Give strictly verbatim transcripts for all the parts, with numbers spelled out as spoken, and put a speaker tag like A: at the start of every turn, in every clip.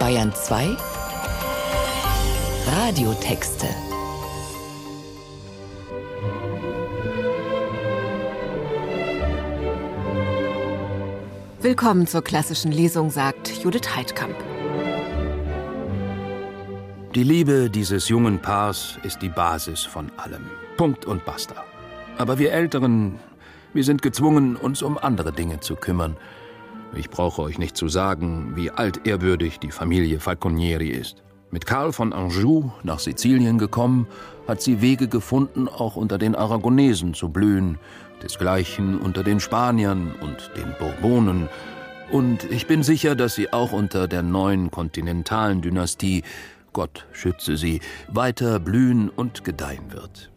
A: Bayern zwei Radiotexte.
B: Willkommen zur klassischen Lesung, sagt Judith Heidkamp.
C: Die Liebe dieses jungen Paars ist die Basis von allem. Punkt und basta. Aber wir Älteren, wir sind gezwungen, uns um andere Dinge zu kümmern. Ich brauche euch nicht zu sagen, wie altehrwürdig die Familie Falconieri ist. Mit Karl von Anjou nach Sizilien gekommen, hat sie Wege gefunden, auch unter den Aragonesen zu blühen, desgleichen unter den Spaniern und den Bourbonen. Und ich bin sicher, dass sie auch unter der neuen kontinentalen Dynastie, Gott schütze sie, weiter blühen und gedeihen wird.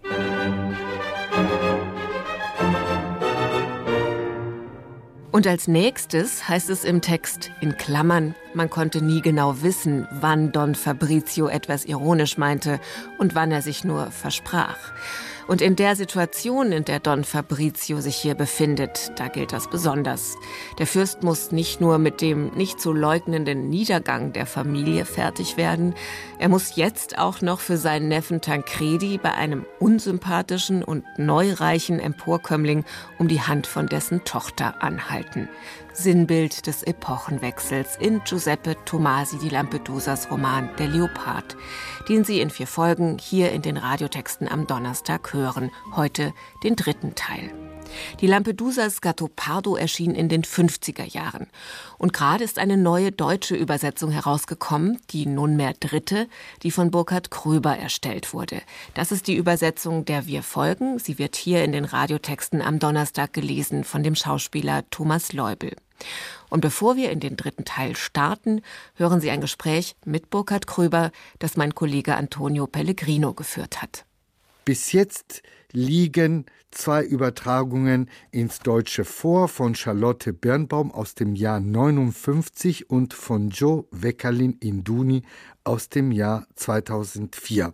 B: Und als nächstes heißt es im Text in Klammern, man konnte nie genau wissen, wann Don Fabrizio etwas ironisch meinte und wann er sich nur versprach. Und in der Situation, in der Don Fabrizio sich hier befindet, da gilt das besonders. Der Fürst muss nicht nur mit dem nicht zu leugnenden Niedergang der Familie fertig werden, er muss jetzt auch noch für seinen Neffen Tancredi bei einem unsympathischen und neureichen Emporkömmling um die Hand von dessen Tochter anhalten. Sinnbild des Epochenwechsels in Giuseppe Tomasi di Lampedusas Roman Der Leopard, den Sie in vier Folgen hier in den Radiotexten am Donnerstag hören, heute den dritten Teil. Die Lampedusas Gattopardo erschien in den fünfziger Jahren. Und gerade ist eine neue deutsche Übersetzung herausgekommen, die nunmehr dritte, die von Burkhard Kröber erstellt wurde. Das ist die Übersetzung, der wir folgen. Sie wird hier in den Radiotexten am Donnerstag gelesen von dem Schauspieler Thomas Leubel. Und bevor wir in den dritten Teil starten, hören Sie ein Gespräch mit Burkhard Kröber, das mein Kollege Antonio Pellegrino geführt hat.
D: Bis jetzt liegen zwei Übertragungen ins Deutsche vor, von Charlotte Birnbaum aus dem Jahr neunundfünfzig und von Joe Weckerlin Induni aus dem Jahr zweitausendvier.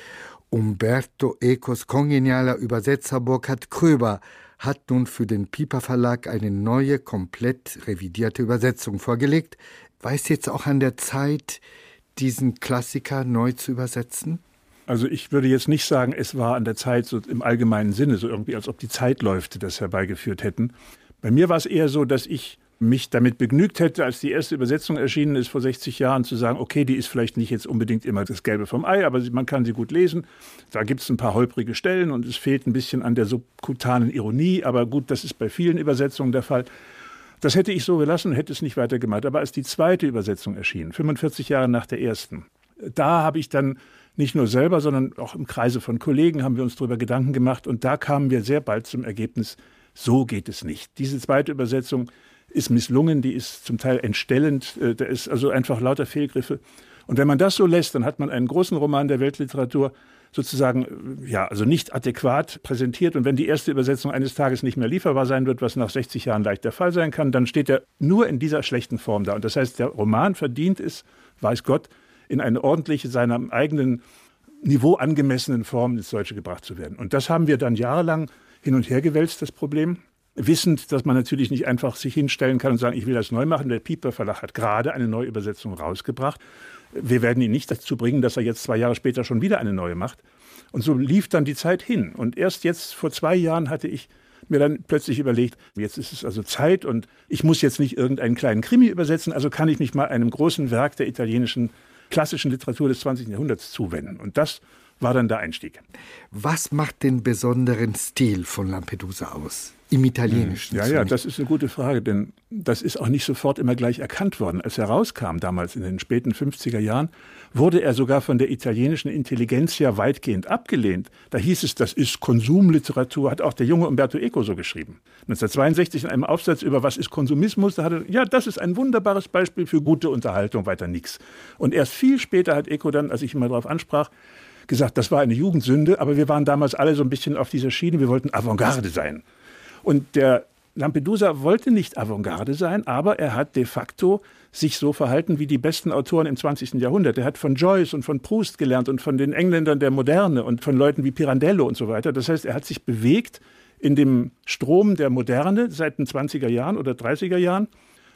D: Umberto Ecos kongenialer Übersetzer Burkhard Kröber hat nun für den Piper Verlag eine neue, komplett revidierte Übersetzung vorgelegt. War es jetzt auch an der Zeit, diesen Klassiker neu zu übersetzen?
E: Also ich würde jetzt nicht sagen, es war an der Zeit so im allgemeinen Sinne, so irgendwie, als ob die Zeitläufe das herbeigeführt hätten. Bei mir war es eher so, dass ich mich damit begnügt hätte, als die erste Übersetzung erschienen ist vor sechzig Jahren, zu sagen, okay, die ist vielleicht nicht jetzt unbedingt immer das Gelbe vom Ei, aber man kann sie gut lesen. Da gibt es ein paar holprige Stellen und es fehlt ein bisschen an der subkutanen Ironie, aber gut, das ist bei vielen Übersetzungen der Fall. Das hätte ich so gelassen, hätte es nicht weitergemacht. Aber als die zweite Übersetzung erschien, fünfundvierzig Jahre nach der ersten, da habe ich dann nicht nur selber, sondern auch im Kreise von Kollegen haben wir uns darüber Gedanken gemacht. Und da kamen wir sehr bald zum Ergebnis, so geht es nicht. Diese zweite Übersetzung ist misslungen, die ist zum Teil entstellend, da ist also einfach lauter Fehlgriffe. Und wenn man das so lässt, dann hat man einen großen Roman der Weltliteratur sozusagen, ja, also nicht adäquat präsentiert. Und wenn die erste Übersetzung eines Tages nicht mehr lieferbar sein wird, was nach sechzig Jahren leicht der Fall sein kann, dann steht er nur in dieser schlechten Form da. Und das heißt, der Roman verdient es, weiß Gott, in eine ordentliche, seinem eigenen Niveau angemessenen Form ins Deutsche gebracht zu werden. Und das haben wir dann jahrelang hin und her gewälzt, das Problem. Wissend, dass man natürlich nicht einfach sich hinstellen kann und sagen, ich will das neu machen. Der Piper Verlag hat gerade eine neue Übersetzung rausgebracht. Wir werden ihn nicht dazu bringen, dass er jetzt zwei Jahre später schon wieder eine neue macht. Und so lief dann die Zeit hin. Und erst jetzt, vor zwei Jahren, hatte ich mir dann plötzlich überlegt, jetzt ist es also Zeit und ich muss jetzt nicht irgendeinen kleinen Krimi übersetzen, also kann ich mich mal einem großen Werk der italienischen klassischen Literatur des zwanzigsten Jahrhunderts zuwenden. Und das war dann der Einstieg.
D: Was macht den besonderen Stil von Lampedusa aus? Im Italienischen?
E: Ja, ja, das ist eine gute Frage, denn das ist auch nicht sofort immer gleich erkannt worden. Als er rauskam, damals in den späten fünfziger Jahren, wurde er sogar von der italienischen Intelligenzia weitgehend abgelehnt. Da hieß es, das ist Konsumliteratur, hat auch der junge Umberto Eco so geschrieben. neunzehnhundertzweiundsechzig in einem Aufsatz über was ist Konsumismus, da hat er, ja, das ist ein wunderbares Beispiel für gute Unterhaltung, weiter nichts. Und erst viel später hat Eco dann, als ich ihn mal darauf ansprach, gesagt, das war eine Jugendsünde, aber wir waren damals alle so ein bisschen auf dieser Schiene, wir wollten Avantgarde sein. Und der Lampedusa wollte nicht Avantgarde sein, aber er hat de facto sich so verhalten wie die besten Autoren im zwanzigsten Jahrhundert. Er hat von Joyce und von Proust gelernt und von den Engländern der Moderne und von Leuten wie Pirandello und so weiter. Das heißt, er hat sich bewegt in dem Strom der Moderne seit den zwanziger Jahren oder dreißiger Jahren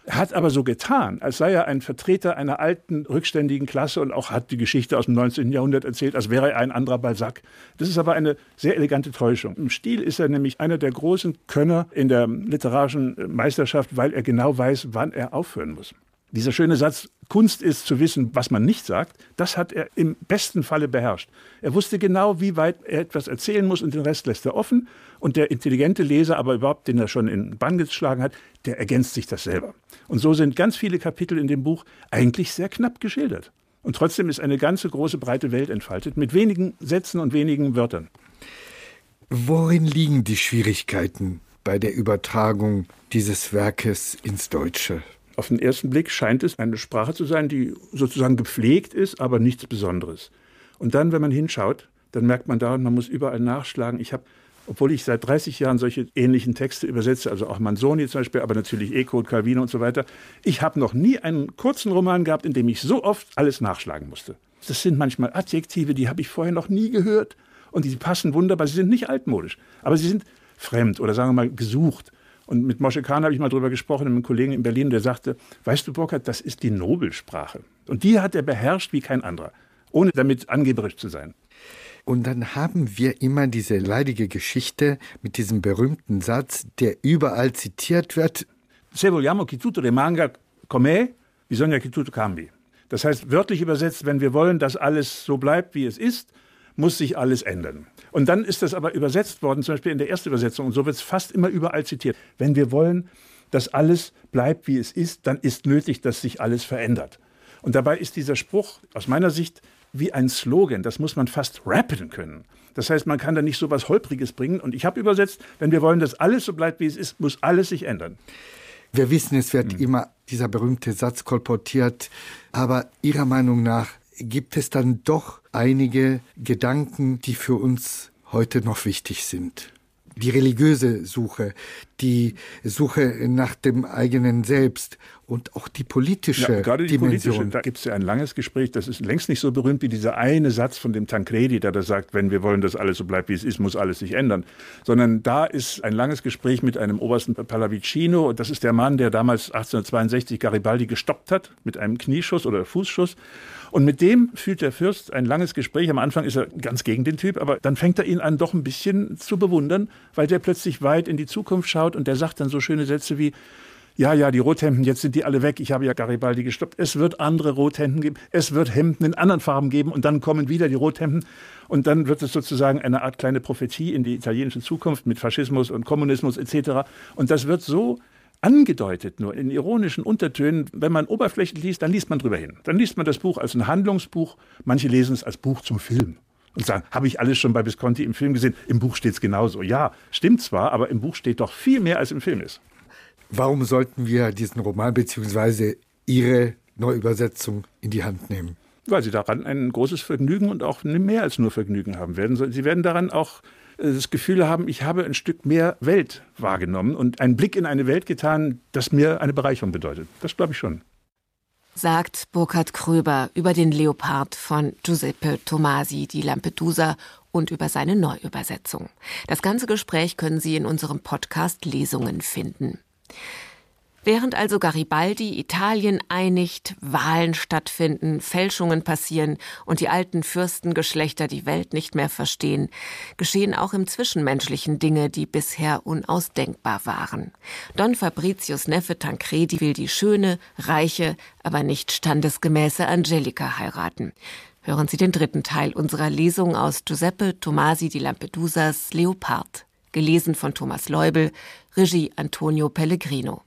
E: Er hat aber so getan, als sei er ein Vertreter einer alten, rückständigen Klasse und auch hat die Geschichte aus dem neunzehnten Jahrhundert erzählt, als wäre er ein anderer Balzac. Das ist aber eine sehr elegante Täuschung. Im Stil ist er nämlich einer der großen Könner in der literarischen Meisterschaft, weil er genau weiß, wann er aufhören muss. Dieser schöne Satz, Kunst ist zu wissen, was man nicht sagt, das hat er im besten Falle beherrscht. Er wusste genau, wie weit er etwas erzählen muss und den Rest lässt er offen. Und der intelligente Leser, aber überhaupt, den er schon in Bann geschlagen hat, der ergänzt sich das selber. Und so sind ganz viele Kapitel in dem Buch eigentlich sehr knapp geschildert. Und trotzdem ist eine ganze große, breite Welt entfaltet, mit wenigen Sätzen und wenigen Wörtern.
D: Worin liegen die Schwierigkeiten bei der Übertragung dieses Werkes ins Deutsche?
E: Auf den ersten Blick scheint es eine Sprache zu sein, die sozusagen gepflegt ist, aber nichts Besonderes. Und dann, wenn man hinschaut, dann merkt man daran, man muss überall nachschlagen. Ich habe, obwohl ich seit dreißig Jahren solche ähnlichen Texte übersetze, also auch Manzoni zum Beispiel, aber natürlich Eco und Calvino und so weiter, ich habe noch nie einen kurzen Roman gehabt, in dem ich so oft alles nachschlagen musste. Das sind manchmal Adjektive, die habe ich vorher noch nie gehört und die passen wunderbar. Sie sind nicht altmodisch, aber sie sind fremd oder sagen wir mal gesucht. Und mit Moshe Kahn habe ich mal drüber gesprochen, mit einem Kollegen in Berlin, der sagte, weißt du, Burkhard, das ist die Nobelsprache. Und die hat er beherrscht wie kein anderer, ohne damit angeberisch zu sein.
D: Und dann haben wir immer diese leidige Geschichte mit diesem berühmten Satz, der überall zitiert wird.
E: Se vogliamo che tutto rimanga com'è, bisogna che tutto cambi. Das heißt, wörtlich übersetzt, wenn wir wollen, dass alles so bleibt, wie es ist, muss sich alles ändern. Und dann ist das aber übersetzt worden, zum Beispiel in der Erstübersetzung, und so wird es fast immer überall zitiert. Wenn wir wollen, dass alles bleibt, wie es ist, dann ist nötig, dass sich alles verändert. Und dabei ist dieser Spruch aus meiner Sicht wie ein Slogan. Das muss man fast rappen können. Das heißt, man kann da nicht so was Holpriges bringen. Und ich habe übersetzt, wenn wir wollen, dass alles so bleibt, wie es ist, muss alles sich ändern.
D: Wir wissen, es wird mhm. immer dieser berühmte Satz kolportiert. Aber Ihrer Meinung nach gibt es dann doch einige Gedanken, die für uns heute noch wichtig sind. Die religiöse Suche, die Suche nach dem eigenen Selbst und auch die politische
E: ja, gerade die
D: Dimension.
E: Politische, da gibt es ja ein langes Gespräch, das ist längst nicht so berühmt wie dieser eine Satz von dem Tancredi, der da sagt, wenn wir wollen, dass alles so bleibt, wie es ist, muss alles sich ändern. Sondern da ist ein langes Gespräch mit einem Obersten Pallavicino, und das ist der Mann, der damals achtzehnhundertzweiundsechzig Garibaldi gestoppt hat mit einem Knieschuss oder Fußschuss. Und mit dem führt der Fürst ein langes Gespräch. Am Anfang ist er ganz gegen den Typ, aber dann fängt er ihn an, doch ein bisschen zu bewundern, weil der plötzlich weit in die Zukunft schaut und der sagt dann so schöne Sätze wie, ja, ja, die Rothemden, jetzt sind die alle weg, ich habe ja Garibaldi gestoppt, es wird andere Rothemden geben, es wird Hemden in anderen Farben geben und dann kommen wieder die Rothemden und dann wird es sozusagen eine Art kleine Prophetie in die italienische Zukunft mit Faschismus und Kommunismus et cetera. Und das wird so angedeutet, nur in ironischen Untertönen. Wenn man oberflächlich liest, dann liest man drüber hin. Dann liest man das Buch als ein Handlungsbuch. Manche lesen es als Buch zum Film und sagen, habe ich alles schon bei Visconti im Film gesehen? Im Buch steht es genauso. Ja, stimmt zwar, aber im Buch steht doch viel mehr, als im Film ist.
D: Warum sollten wir diesen Roman bzw. Ihre Neuübersetzung in die Hand nehmen?
E: Weil Sie daran ein großes Vergnügen und auch mehr als nur Vergnügen haben werden. Sie werden daran auch das Gefühl haben, ich habe ein Stück mehr Welt wahrgenommen und einen Blick in eine Welt getan, das mir eine Bereicherung bedeutet. Das glaube ich schon.
B: Sagt Burkhard Kröber über den Leopard von Giuseppe Tomasi di Lampedusa und über seine Neuübersetzung. Das ganze Gespräch können Sie in unserem Podcast Lesungen finden. Während also Garibaldi Italien einigt, Wahlen stattfinden, Fälschungen passieren und die alten Fürstengeschlechter die Welt nicht mehr verstehen, geschehen auch im Zwischenmenschlichen Dinge, die bisher unausdenkbar waren. Don Fabricius Neffe Tancredi will die schöne, reiche, aber nicht standesgemäße Angelica heiraten. Hören Sie den dritten Teil unserer Lesung aus Giuseppe Tomasi di Lampedusas Leopard, gelesen von Thomas Leubel, Regie Antonio Pellegrino.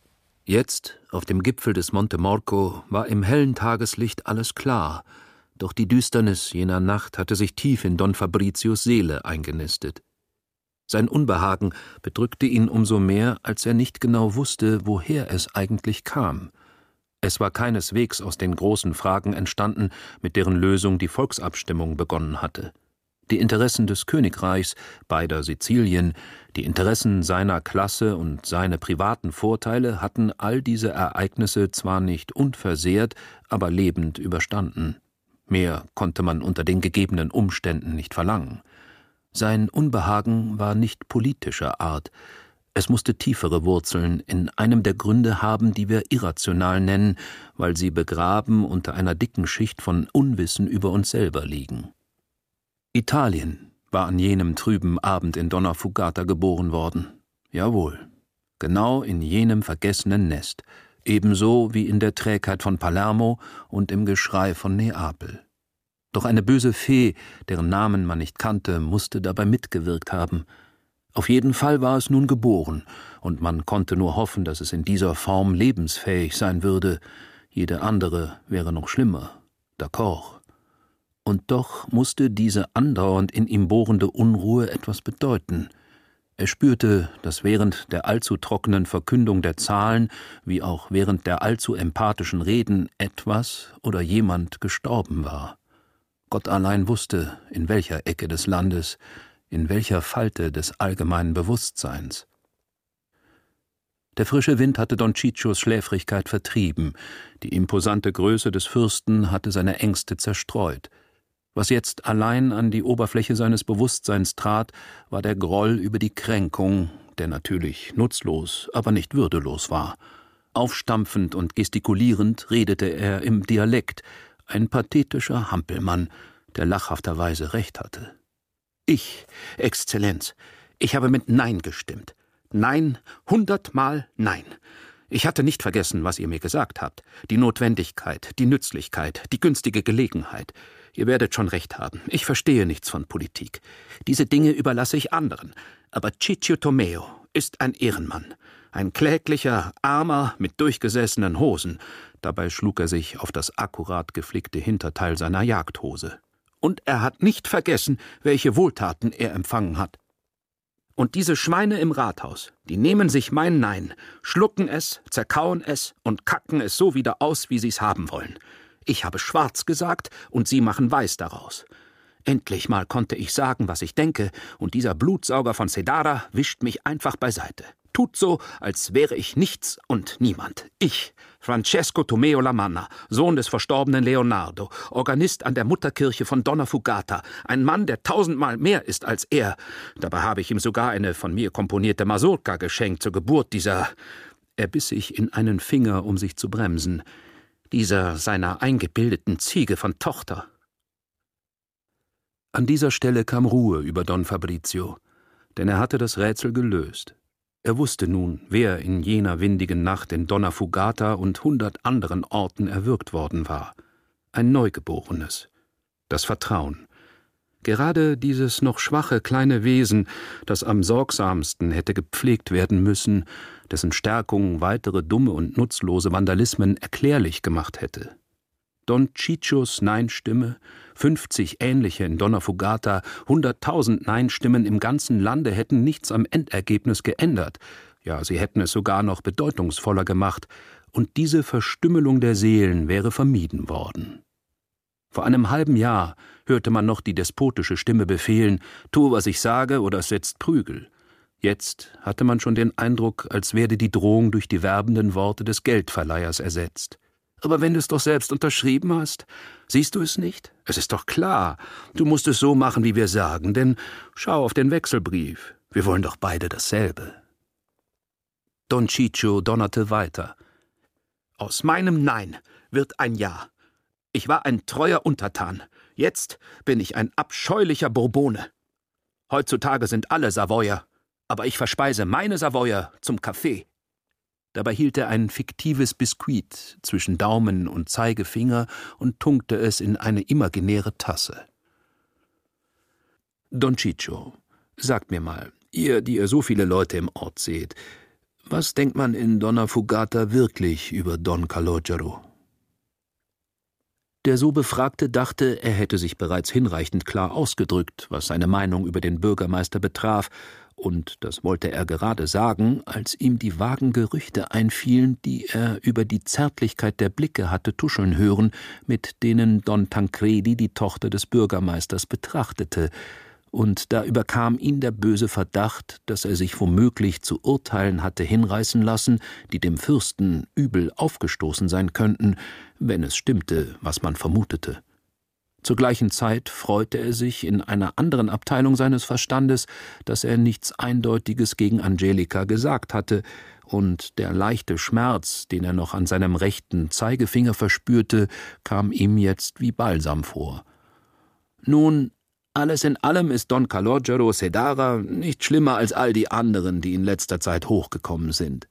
C: Jetzt, auf dem Gipfel des Monte Morco, war im hellen Tageslicht alles klar, doch die Düsternis jener Nacht hatte sich tief in Don Fabricius Seele eingenistet. Sein Unbehagen bedrückte ihn umso mehr, als er nicht genau wusste, woher es eigentlich kam. Es war keineswegs aus den großen Fragen entstanden, mit deren Lösung die Volksabstimmung begonnen hatte. Die Interessen des Königreichs, beider Sizilien, die Interessen seiner Klasse und seine privaten Vorteile hatten all diese Ereignisse zwar nicht unversehrt, aber lebend überstanden. Mehr konnte man unter den gegebenen Umständen nicht verlangen. Sein Unbehagen war nicht politischer Art. Es musste tiefere Wurzeln in einem der Gründe haben, die wir irrational nennen, weil sie begraben unter einer dicken Schicht von Unwissen über uns selber liegen. Italien war an jenem trüben Abend in Donna Fugata geboren worden. Jawohl, genau in jenem vergessenen Nest, ebenso wie in der Trägheit von Palermo und im Geschrei von Neapel. Doch eine böse Fee, deren Namen man nicht kannte, musste dabei mitgewirkt haben. Auf jeden Fall war es nun geboren, und man konnte nur hoffen, dass es in dieser Form lebensfähig sein würde. Jede andere wäre noch schlimmer. D'accord. Und doch musste diese andauernd in ihm bohrende Unruhe etwas bedeuten. Er spürte, dass während der allzu trockenen Verkündung der Zahlen, wie auch während der allzu empathischen Reden, etwas oder jemand gestorben war. Gott allein wusste, in welcher Ecke des Landes, in welcher Falte des allgemeinen Bewusstseins. Der frische Wind hatte Don Ciccios Schläfrigkeit vertrieben, die imposante Größe des Fürsten hatte seine Ängste zerstreut. Was jetzt allein an die Oberfläche seines Bewusstseins trat, war der Groll über die Kränkung, der natürlich nutzlos, aber nicht würdelos war. Aufstampfend und gestikulierend redete er im Dialekt, ein pathetischer Hampelmann, der lachhafterweise recht hatte. Ich, Exzellenz, ich habe mit Nein gestimmt. Nein, hundertmal Nein. Ich hatte nicht vergessen, was ihr mir gesagt habt. Die Notwendigkeit, die Nützlichkeit, die günstige Gelegenheit. Ihr werdet schon recht haben. Ich verstehe nichts von Politik. Diese Dinge überlasse ich anderen. Aber Ciccio Tomeo ist ein Ehrenmann. Ein kläglicher, armer, mit durchgesessenen Hosen. Dabei schlug er sich auf das akkurat geflickte Hinterteil seiner Jagdhose. Und er hat nicht vergessen, welche Wohltaten er empfangen hat. Und diese Schweine im Rathaus, die nehmen sich mein Nein, schlucken es, zerkauen es und kacken es so wieder aus, wie sie's haben wollen. Ich habe schwarz gesagt, und sie machen weiß daraus. Endlich mal konnte ich sagen, was ich denke, und dieser Blutsauger von Cedara wischt mich einfach beiseite. Tut so, als wäre ich nichts und niemand. Ich, Francesco Tomeo Lamanna, Sohn des verstorbenen Leonardo, Organist an der Mutterkirche von Donna Fugata, ein Mann, der tausendmal mehr ist als er. Dabei habe ich ihm sogar eine von mir komponierte Mazurka geschenkt zur Geburt dieser... Er biss sich in einen Finger, um sich zu bremsen. Dieser seiner eingebildeten Ziege von Tochter. An dieser Stelle kam Ruhe über Don Fabrizio, denn er hatte das Rätsel gelöst. Er wusste nun, wer in jener windigen Nacht in Donna Fugata und hundert anderen Orten erwürgt worden war. Ein Neugeborenes. Das Vertrauen. Gerade dieses noch schwache kleine Wesen, das am sorgsamsten hätte gepflegt werden müssen, dessen Stärkung weitere dumme und nutzlose Vandalismen erklärlich gemacht hätte. Don Ciccios Nein-Stimme, fünfzig ähnliche in Donna Fugata, hunderttausend Nein-Stimmen im ganzen Lande hätten nichts am Endergebnis geändert. Ja, sie hätten es sogar noch bedeutungsvoller gemacht. Und diese Verstümmelung der Seelen wäre vermieden worden. Vor einem halben Jahr hörte man noch die despotische Stimme befehlen, tu, was ich sage, oder es setzt Prügel. Jetzt hatte man schon den Eindruck, als werde die Drohung durch die werbenden Worte des Geldverleihers ersetzt. Aber wenn du es doch selbst unterschrieben hast, siehst du es nicht? Es ist doch klar, du musst es so machen, wie wir sagen, denn schau auf den Wechselbrief. Wir wollen doch beide dasselbe. Don Ciccio donnerte weiter. Aus meinem Nein wird ein Ja. Ich war ein treuer Untertan. Jetzt bin ich ein abscheulicher Bourbone. Heutzutage sind alle Savoyer, aber ich verspeise meine Savoyer zum Kaffee. Dabei hielt er ein fiktives Biskuit zwischen Daumen und Zeigefinger und tunkte es in eine imaginäre Tasse. Don Ciccio, sagt mir mal, ihr, die ihr so viele Leute im Ort seht, was denkt man in Donna Fugata wirklich über Don Calogero? Der so Befragte dachte, er hätte sich bereits hinreichend klar ausgedrückt, was seine Meinung über den Bürgermeister betraf, und das wollte er gerade sagen, als ihm die vagen Gerüchte einfielen, die er über die Zärtlichkeit der Blicke hatte tuscheln hören, mit denen Don Tancredi die Tochter des Bürgermeisters betrachtete, und da überkam ihn der böse Verdacht, dass er sich womöglich zu Urteilen hatte hinreißen lassen, die dem Fürsten übel aufgestoßen sein könnten, wenn es stimmte, was man vermutete. Zur gleichen Zeit freute er sich in einer anderen Abteilung seines Verstandes, dass er nichts Eindeutiges gegen Angelika gesagt hatte, und der leichte Schmerz, den er noch an seinem rechten Zeigefinger verspürte, kam ihm jetzt wie Balsam vor. Nun, alles in allem ist Don Calogero Sedara nicht schlimmer als all die anderen, die in letzter Zeit hochgekommen sind.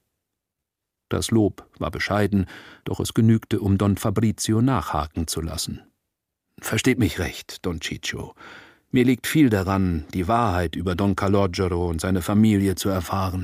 C: Das Lob war bescheiden, doch es genügte, um Don Fabrizio nachhaken zu lassen. »Versteht mich recht, Don Ciccio. Mir liegt viel daran, die Wahrheit über Don Calogero und seine Familie zu erfahren.«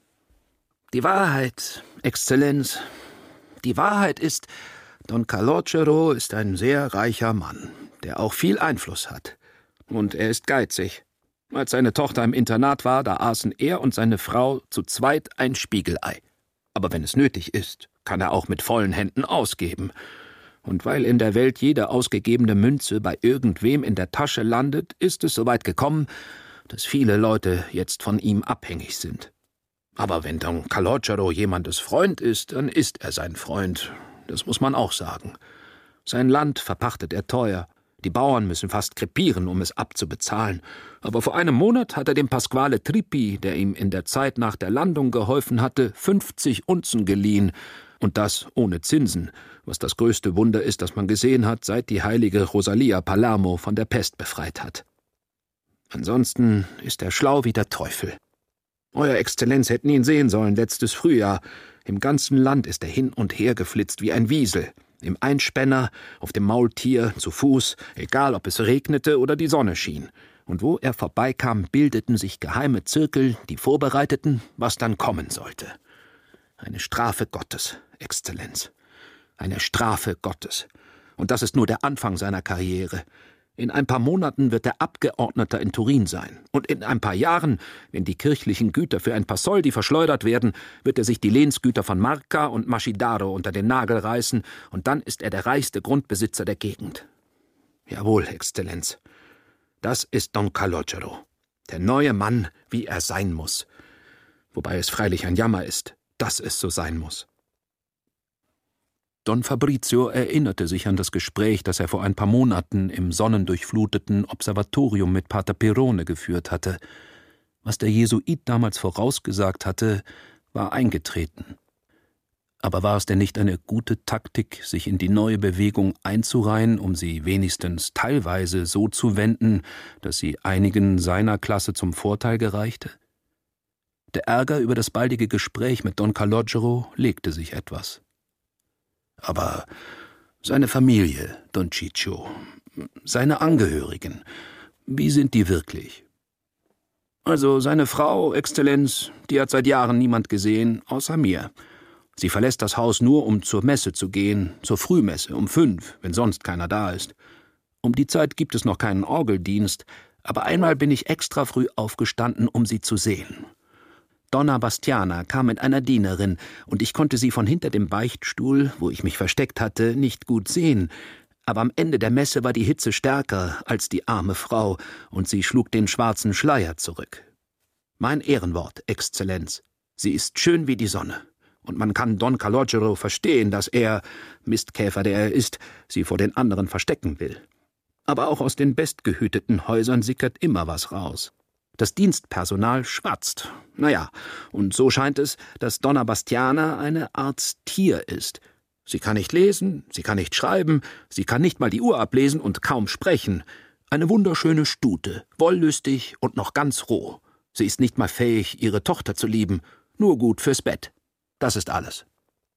C: »Die Wahrheit, Exzellenz, die Wahrheit ist, Don Calogero ist ein sehr reicher Mann, der auch viel Einfluss hat. Und er ist geizig. Als seine Tochter im Internat war, da aßen er und seine Frau zu zweit ein Spiegelei. Aber wenn es nötig ist, kann er auch mit vollen Händen ausgeben. Und weil in der Welt jede ausgegebene Münze bei irgendwem in der Tasche landet, ist es soweit gekommen, dass viele Leute jetzt von ihm abhängig sind. Aber wenn Don Calogero jemandes Freund ist, dann ist er sein Freund. Das muss man auch sagen. Sein Land verpachtet er teuer. Die Bauern müssen fast krepieren, um es abzubezahlen. Aber vor einem Monat hat er dem Pasquale Trippi, der ihm in der Zeit nach der Landung geholfen hatte, fünfzig Unzen geliehen. Und das ohne Zinsen, was das größte Wunder ist, das man gesehen hat, seit die heilige Rosalia Palermo von der Pest befreit hat. Ansonsten ist er schlau wie der Teufel. Euer Exzellenz hätten ihn sehen sollen letztes Frühjahr. Im ganzen Land ist er hin und her geflitzt wie ein Wiesel. Im Einspänner, auf dem Maultier, zu Fuß, egal ob es regnete oder die Sonne schien. Und wo er vorbeikam, bildeten sich geheime Zirkel, die vorbereiteten, was dann kommen sollte. Eine Strafe Gottes, Exzellenz. Eine Strafe Gottes. Und das ist nur der Anfang seiner Karriere. In ein paar Monaten wird er Abgeordneter in Turin sein. Und in ein paar Jahren, wenn die kirchlichen Güter für ein paar Soldi verschleudert werden, wird er sich die Lehnsgüter von Marca und Mascidaro unter den Nagel reißen, und dann ist er der reichste Grundbesitzer der Gegend. Jawohl, Exzellenz. Das ist Don Calogero. Der neue Mann, wie er sein muss. Wobei es freilich ein Jammer ist, dass es so sein muss. Don Fabrizio erinnerte sich an das Gespräch, das er vor ein paar Monaten im sonnendurchfluteten Observatorium mit Pater Pirone geführt hatte. Was der Jesuit damals vorausgesagt hatte, war eingetreten. Aber war es denn nicht eine gute Taktik, sich in die neue Bewegung einzureihen, um sie wenigstens teilweise so zu wenden, dass sie einigen seiner Klasse zum Vorteil gereichte? Der Ärger über das baldige Gespräch mit Don Calogero legte sich etwas. Aber seine Familie, Don Ciccio, seine Angehörigen, wie sind die wirklich? Also seine Frau, Exzellenz, die hat seit Jahren niemand gesehen, außer mir. Sie verlässt das Haus nur, um zur Messe zu gehen, zur Frühmesse, um fünf, wenn sonst keiner da ist. Um die Zeit gibt es noch keinen Orgeldienst, aber einmal bin ich extra früh aufgestanden, um sie zu sehen. Donna Bastiana kam mit einer Dienerin, und ich konnte sie von hinter dem Beichtstuhl, wo ich mich versteckt hatte, nicht gut sehen. Aber am Ende der Messe war die Hitze stärker als die arme Frau, und sie schlug den schwarzen Schleier zurück. Mein Ehrenwort, Exzellenz, sie ist schön wie die Sonne, und man kann Don Calogero verstehen, dass er, Mistkäfer der er ist, sie vor den anderen verstecken will. Aber auch aus den bestgehüteten Häusern sickert immer was raus. Das Dienstpersonal schwatzt. Naja, und so scheint es, dass Donna Bastiana eine Art Tier ist. Sie kann nicht lesen, sie kann nicht schreiben, sie kann nicht mal die Uhr ablesen und kaum sprechen. Eine wunderschöne Stute, wollüstig und noch ganz roh. Sie ist nicht mal fähig, ihre Tochter zu lieben, nur gut fürs Bett. Das ist alles.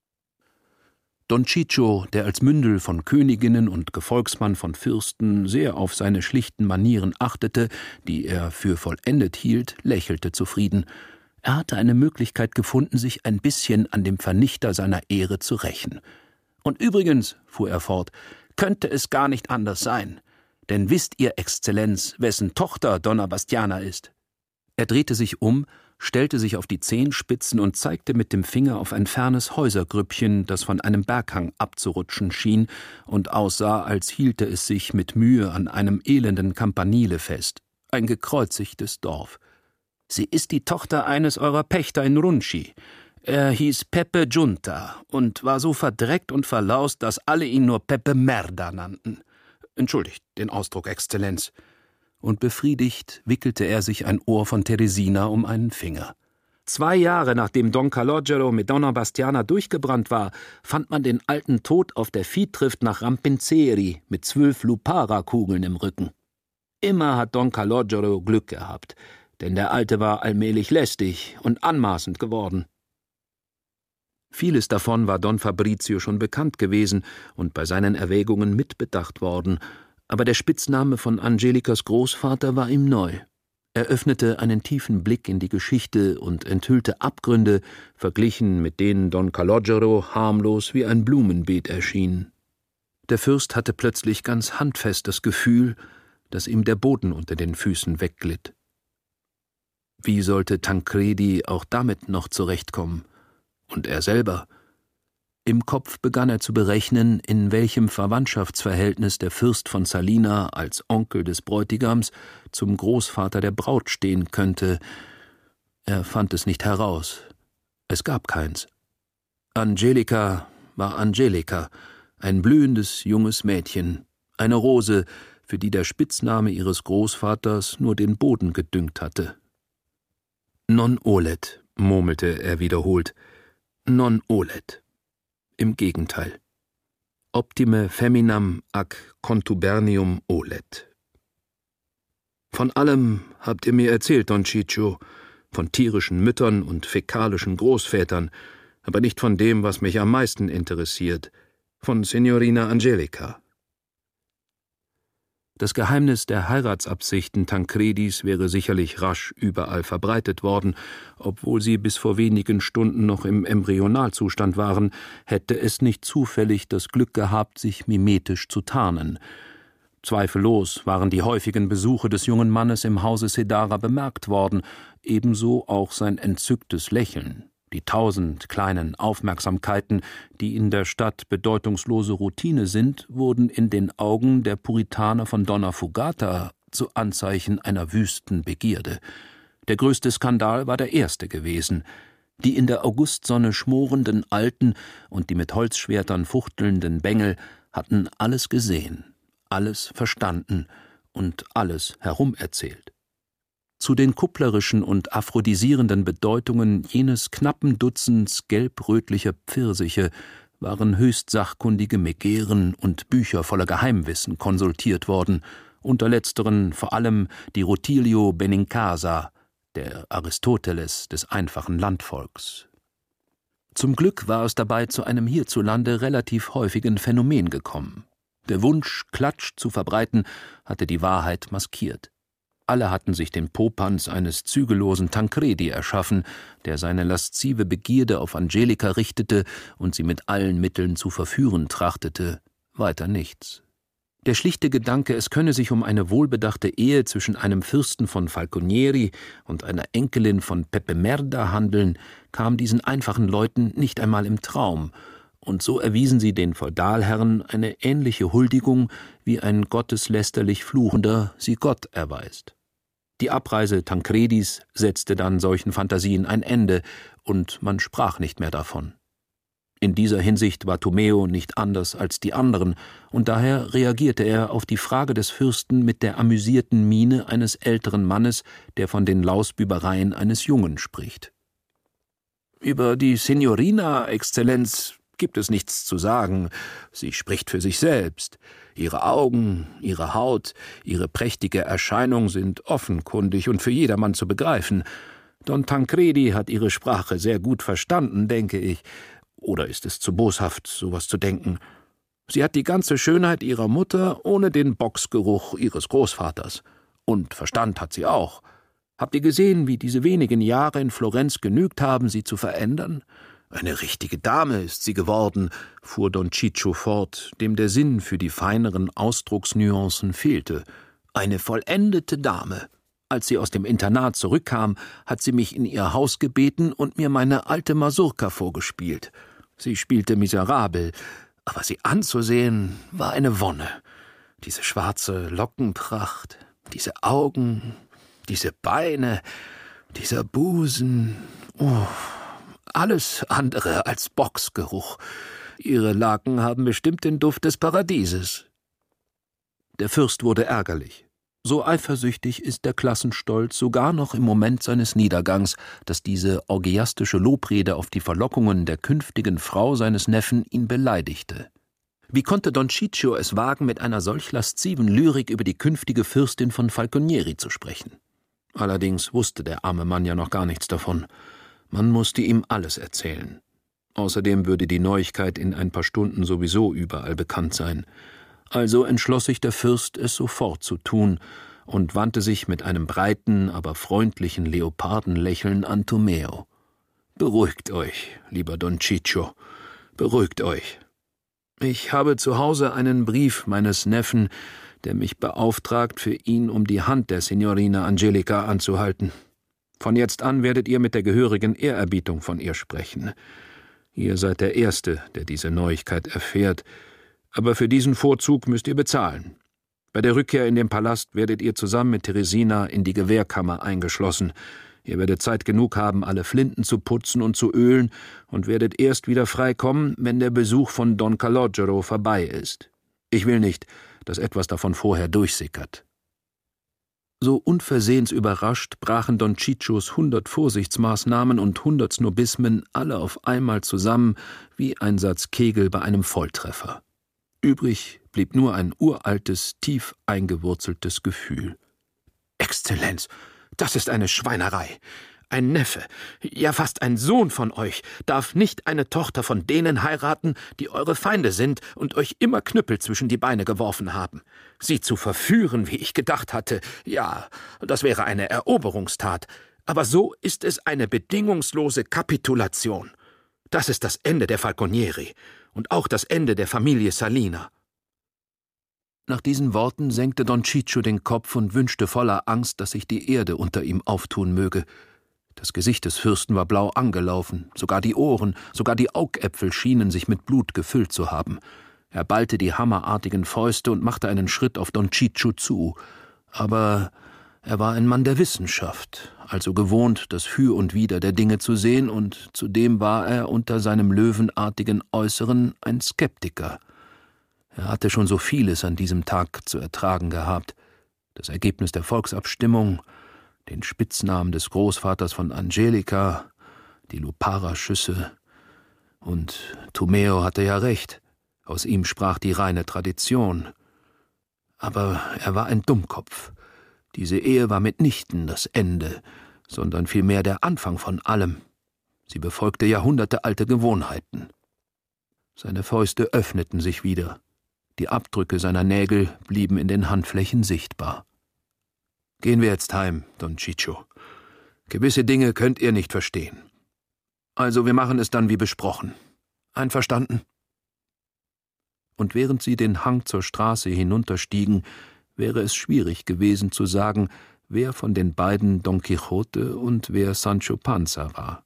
C: Don Ciccio, der als Mündel von Königinnen und Gefolgsmann von Fürsten sehr auf seine schlichten Manieren achtete, die er für vollendet hielt, lächelte zufrieden. Er hatte eine Möglichkeit gefunden, sich ein bisschen an dem Vernichter seiner Ehre zu rächen. Und übrigens, fuhr er fort, könnte es gar nicht anders sein. Denn wisst ihr, Exzellenz, wessen Tochter Donna Bastiana ist? Er drehte sich um, stellte sich auf die Zehenspitzen und zeigte mit dem Finger auf ein fernes Häusergrüppchen, das von einem Berghang abzurutschen schien und aussah, als hielte es sich mit Mühe an einem elenden Campanile fest. Ein gekreuzigtes Dorf. Sie ist die Tochter eines eurer Pächter in Runci. Er hieß Pepe Giunta und war so verdreckt und verlaust, dass alle ihn nur Pepe Merda nannten. Entschuldigt den Ausdruck, Exzellenz. Und befriedigt wickelte er sich ein Ohr von Teresina um einen Finger. Zwei Jahre nachdem Don Calogero mit Donna Bastiana durchgebrannt war, fand man den alten tot auf der Viehtrift nach Rampinzeri mit zwölf Lupara-Kugeln im Rücken. Immer hat Don Calogero Glück gehabt, denn der Alte war allmählich lästig und anmaßend geworden. Vieles davon war Don Fabrizio schon bekannt gewesen und bei seinen Erwägungen mitbedacht worden, aber der Spitzname von Angelicas Großvater war ihm neu. Er öffnete einen tiefen Blick in die Geschichte und enthüllte Abgründe, verglichen mit denen Don Calogero harmlos wie ein Blumenbeet erschien. Der Fürst hatte plötzlich ganz handfest das Gefühl, dass ihm der Boden unter den Füßen wegglitt. Wie sollte Tancredi auch damit noch zurechtkommen? Und er selber? Im Kopf begann er zu berechnen, in welchem Verwandtschaftsverhältnis der Fürst von Salina als Onkel des Bräutigams zum Großvater der Braut stehen könnte. Er fand es nicht heraus. Es gab keins. Angelica war Angelica, ein blühendes junges Mädchen, eine Rose, für die der Spitzname ihres Großvaters nur den Boden gedüngt hatte. Non olet, murmelte er wiederholt. Non olet. Im Gegenteil. Optime feminam ac contubernium olet. Von allem habt ihr mir erzählt, Don Ciccio, von tierischen Müttern und fäkalischen Großvätern, aber nicht von dem, was mich am meisten interessiert, von Signorina Angelica. Das Geheimnis der Heiratsabsichten Tancredis wäre sicherlich rasch überall verbreitet worden, obwohl sie bis vor wenigen Stunden noch im Embryonalzustand waren, hätte es nicht zufällig das Glück gehabt, sich mimetisch zu tarnen. Zweifellos waren die häufigen Besuche des jungen Mannes im Hause Sedara bemerkt worden, ebenso auch sein entzücktes Lächeln. Die tausend kleinen Aufmerksamkeiten, die in der Stadt bedeutungslose Routine sind, wurden in den Augen der Puritaner von Donna Fugata zu Anzeichen einer wüsten Begierde. Der größte Skandal war der erste gewesen. Die in der Augustsonne schmorenden Alten und die mit Holzschwertern fuchtelnden Bengel hatten alles gesehen, alles verstanden und alles herumerzählt. Zu den kupplerischen und aphrodisierenden Bedeutungen jenes knappen Dutzends gelb-rötlicher Pfirsiche waren höchst sachkundige Megeren und Bücher voller Geheimwissen konsultiert worden, unter letzteren vor allem die Rutilio Benincasa, der Aristoteles des einfachen Landvolks. Zum Glück war es dabei zu einem hierzulande relativ häufigen Phänomen gekommen. Der Wunsch, Klatsch zu verbreiten, hatte die Wahrheit maskiert. Alle hatten sich den Popanz eines zügellosen Tancredi erschaffen, der seine laszive Begierde auf Angelica richtete und sie mit allen Mitteln zu verführen trachtete, weiter nichts. Der schlichte Gedanke, es könne sich um eine wohlbedachte Ehe zwischen einem Fürsten von Falconieri und einer Enkelin von Pepe Merda handeln, kam diesen einfachen Leuten nicht einmal im Traum, und so erwiesen sie den Feudalherren eine ähnliche Huldigung, wie ein gotteslästerlich Fluchender sie Gott erweist. Die Abreise Tancredis setzte dann solchen Fantasien ein Ende, und man sprach nicht mehr davon. In dieser Hinsicht war Tomeo nicht anders als die anderen, und daher reagierte er auf die Frage des Fürsten mit der amüsierten Miene eines älteren Mannes, der von den Lausbübereien eines Jungen spricht. »Über die Signorina, Exzellenz, gibt es nichts zu sagen. Sie spricht für sich selbst. Ihre Augen, ihre Haut, ihre prächtige Erscheinung sind offenkundig und für jedermann zu begreifen. Don Tancredi hat ihre Sprache sehr gut verstanden, denke ich. Oder ist es zu boshaft, sowas zu denken? Sie hat die ganze Schönheit ihrer Mutter ohne den Bocksgeruch ihres Großvaters. Und Verstand hat sie auch. Habt ihr gesehen, wie diese wenigen Jahre in Florenz genügt haben, sie zu verändern? »Eine richtige Dame ist sie geworden«, fuhr Don Ciccio fort, dem der Sinn für die feineren Ausdrucksnuancen fehlte. »Eine vollendete Dame. Als sie aus dem Internat zurückkam, hat sie mich in ihr Haus gebeten und mir meine alte Mazurka vorgespielt. Sie spielte miserabel, aber sie anzusehen war eine Wonne. Diese schwarze Lockenpracht, diese Augen, diese Beine, dieser Busen, oh, alles andere als Bocksgeruch. Ihre Laken haben bestimmt den Duft des Paradieses.« Der Fürst wurde ärgerlich. So eifersüchtig ist der Klassenstolz sogar noch im Moment seines Niedergangs, dass diese orgiastische Lobrede auf die Verlockungen der künftigen Frau seines Neffen ihn beleidigte. Wie konnte Don Ciccio es wagen, mit einer solch lasziven Lyrik über die künftige Fürstin von Falconieri zu sprechen? Allerdings wusste der arme Mann ja noch gar nichts davon. Man musste ihm alles erzählen. Außerdem würde die Neuigkeit in ein paar Stunden sowieso überall bekannt sein. Also entschloss sich der Fürst, es sofort zu tun und wandte sich mit einem breiten, aber freundlichen Leopardenlächeln an Tomeo. »Beruhigt euch, lieber Don Ciccio, beruhigt euch. Ich habe zu Hause einen Brief meines Neffen, der mich beauftragt, für ihn um die Hand der Signorina Angelica anzuhalten. Von jetzt an werdet ihr mit der gehörigen Ehrerbietung von ihr sprechen. Ihr seid der Erste, der diese Neuigkeit erfährt, aber für diesen Vorzug müsst ihr bezahlen. Bei der Rückkehr in den Palast werdet ihr zusammen mit Teresina in die Gewehrkammer eingeschlossen. Ihr werdet Zeit genug haben, alle Flinten zu putzen und zu ölen und werdet erst wieder freikommen, wenn der Besuch von Don Calogero vorbei ist. Ich will nicht, dass etwas davon vorher durchsickert.« So unversehens überrascht brachen Don Ciccios hundert Vorsichtsmaßnahmen und hundert Snobismen alle auf einmal zusammen wie ein Satz Kegel bei einem Volltreffer. Übrig blieb nur ein uraltes, tief eingewurzeltes Gefühl. »Exzellenz, das ist eine Schweinerei. Ein Neffe, ja fast ein Sohn von euch, darf nicht eine Tochter von denen heiraten, die eure Feinde sind und euch immer Knüppel zwischen die Beine geworfen haben. Sie zu verführen, wie ich gedacht hatte, ja, das wäre eine Eroberungstat. Aber so ist es eine bedingungslose Kapitulation. Das ist das Ende der Falconieri und auch das Ende der Familie Salina.« Nach diesen Worten senkte Don Ciccio den Kopf und wünschte voller Angst, dass sich die Erde unter ihm auftun möge. Das Gesicht des Fürsten war blau angelaufen, sogar die Ohren, sogar die Augäpfel schienen sich mit Blut gefüllt zu haben. Er ballte die hammerartigen Fäuste und machte einen Schritt auf Don Ciccio zu. Aber er war ein Mann der Wissenschaft, also gewohnt, das Für und Wider der Dinge zu sehen, und zudem war er unter seinem löwenartigen Äußeren ein Skeptiker. Er hatte schon so vieles an diesem Tag zu ertragen gehabt. Das Ergebnis der Volksabstimmung, den Spitznamen des Großvaters von Angelica, die Lupara-Schüsse. Und Tomeo hatte ja recht, aus ihm sprach die reine Tradition. Aber er war ein Dummkopf. Diese Ehe war mitnichten das Ende, sondern vielmehr der Anfang von allem. Sie befolgte jahrhundertealte Gewohnheiten. Seine Fäuste öffneten sich wieder. Die Abdrücke seiner Nägel blieben in den Handflächen sichtbar. »Gehen wir jetzt heim, Don Ciccio. Gewisse Dinge könnt ihr nicht verstehen. Also wir machen es dann wie besprochen. Einverstanden?« Und während sie den Hang zur Straße hinunterstiegen, wäre es schwierig gewesen zu sagen, wer von den beiden Don Quixote und wer Sancho Panza war.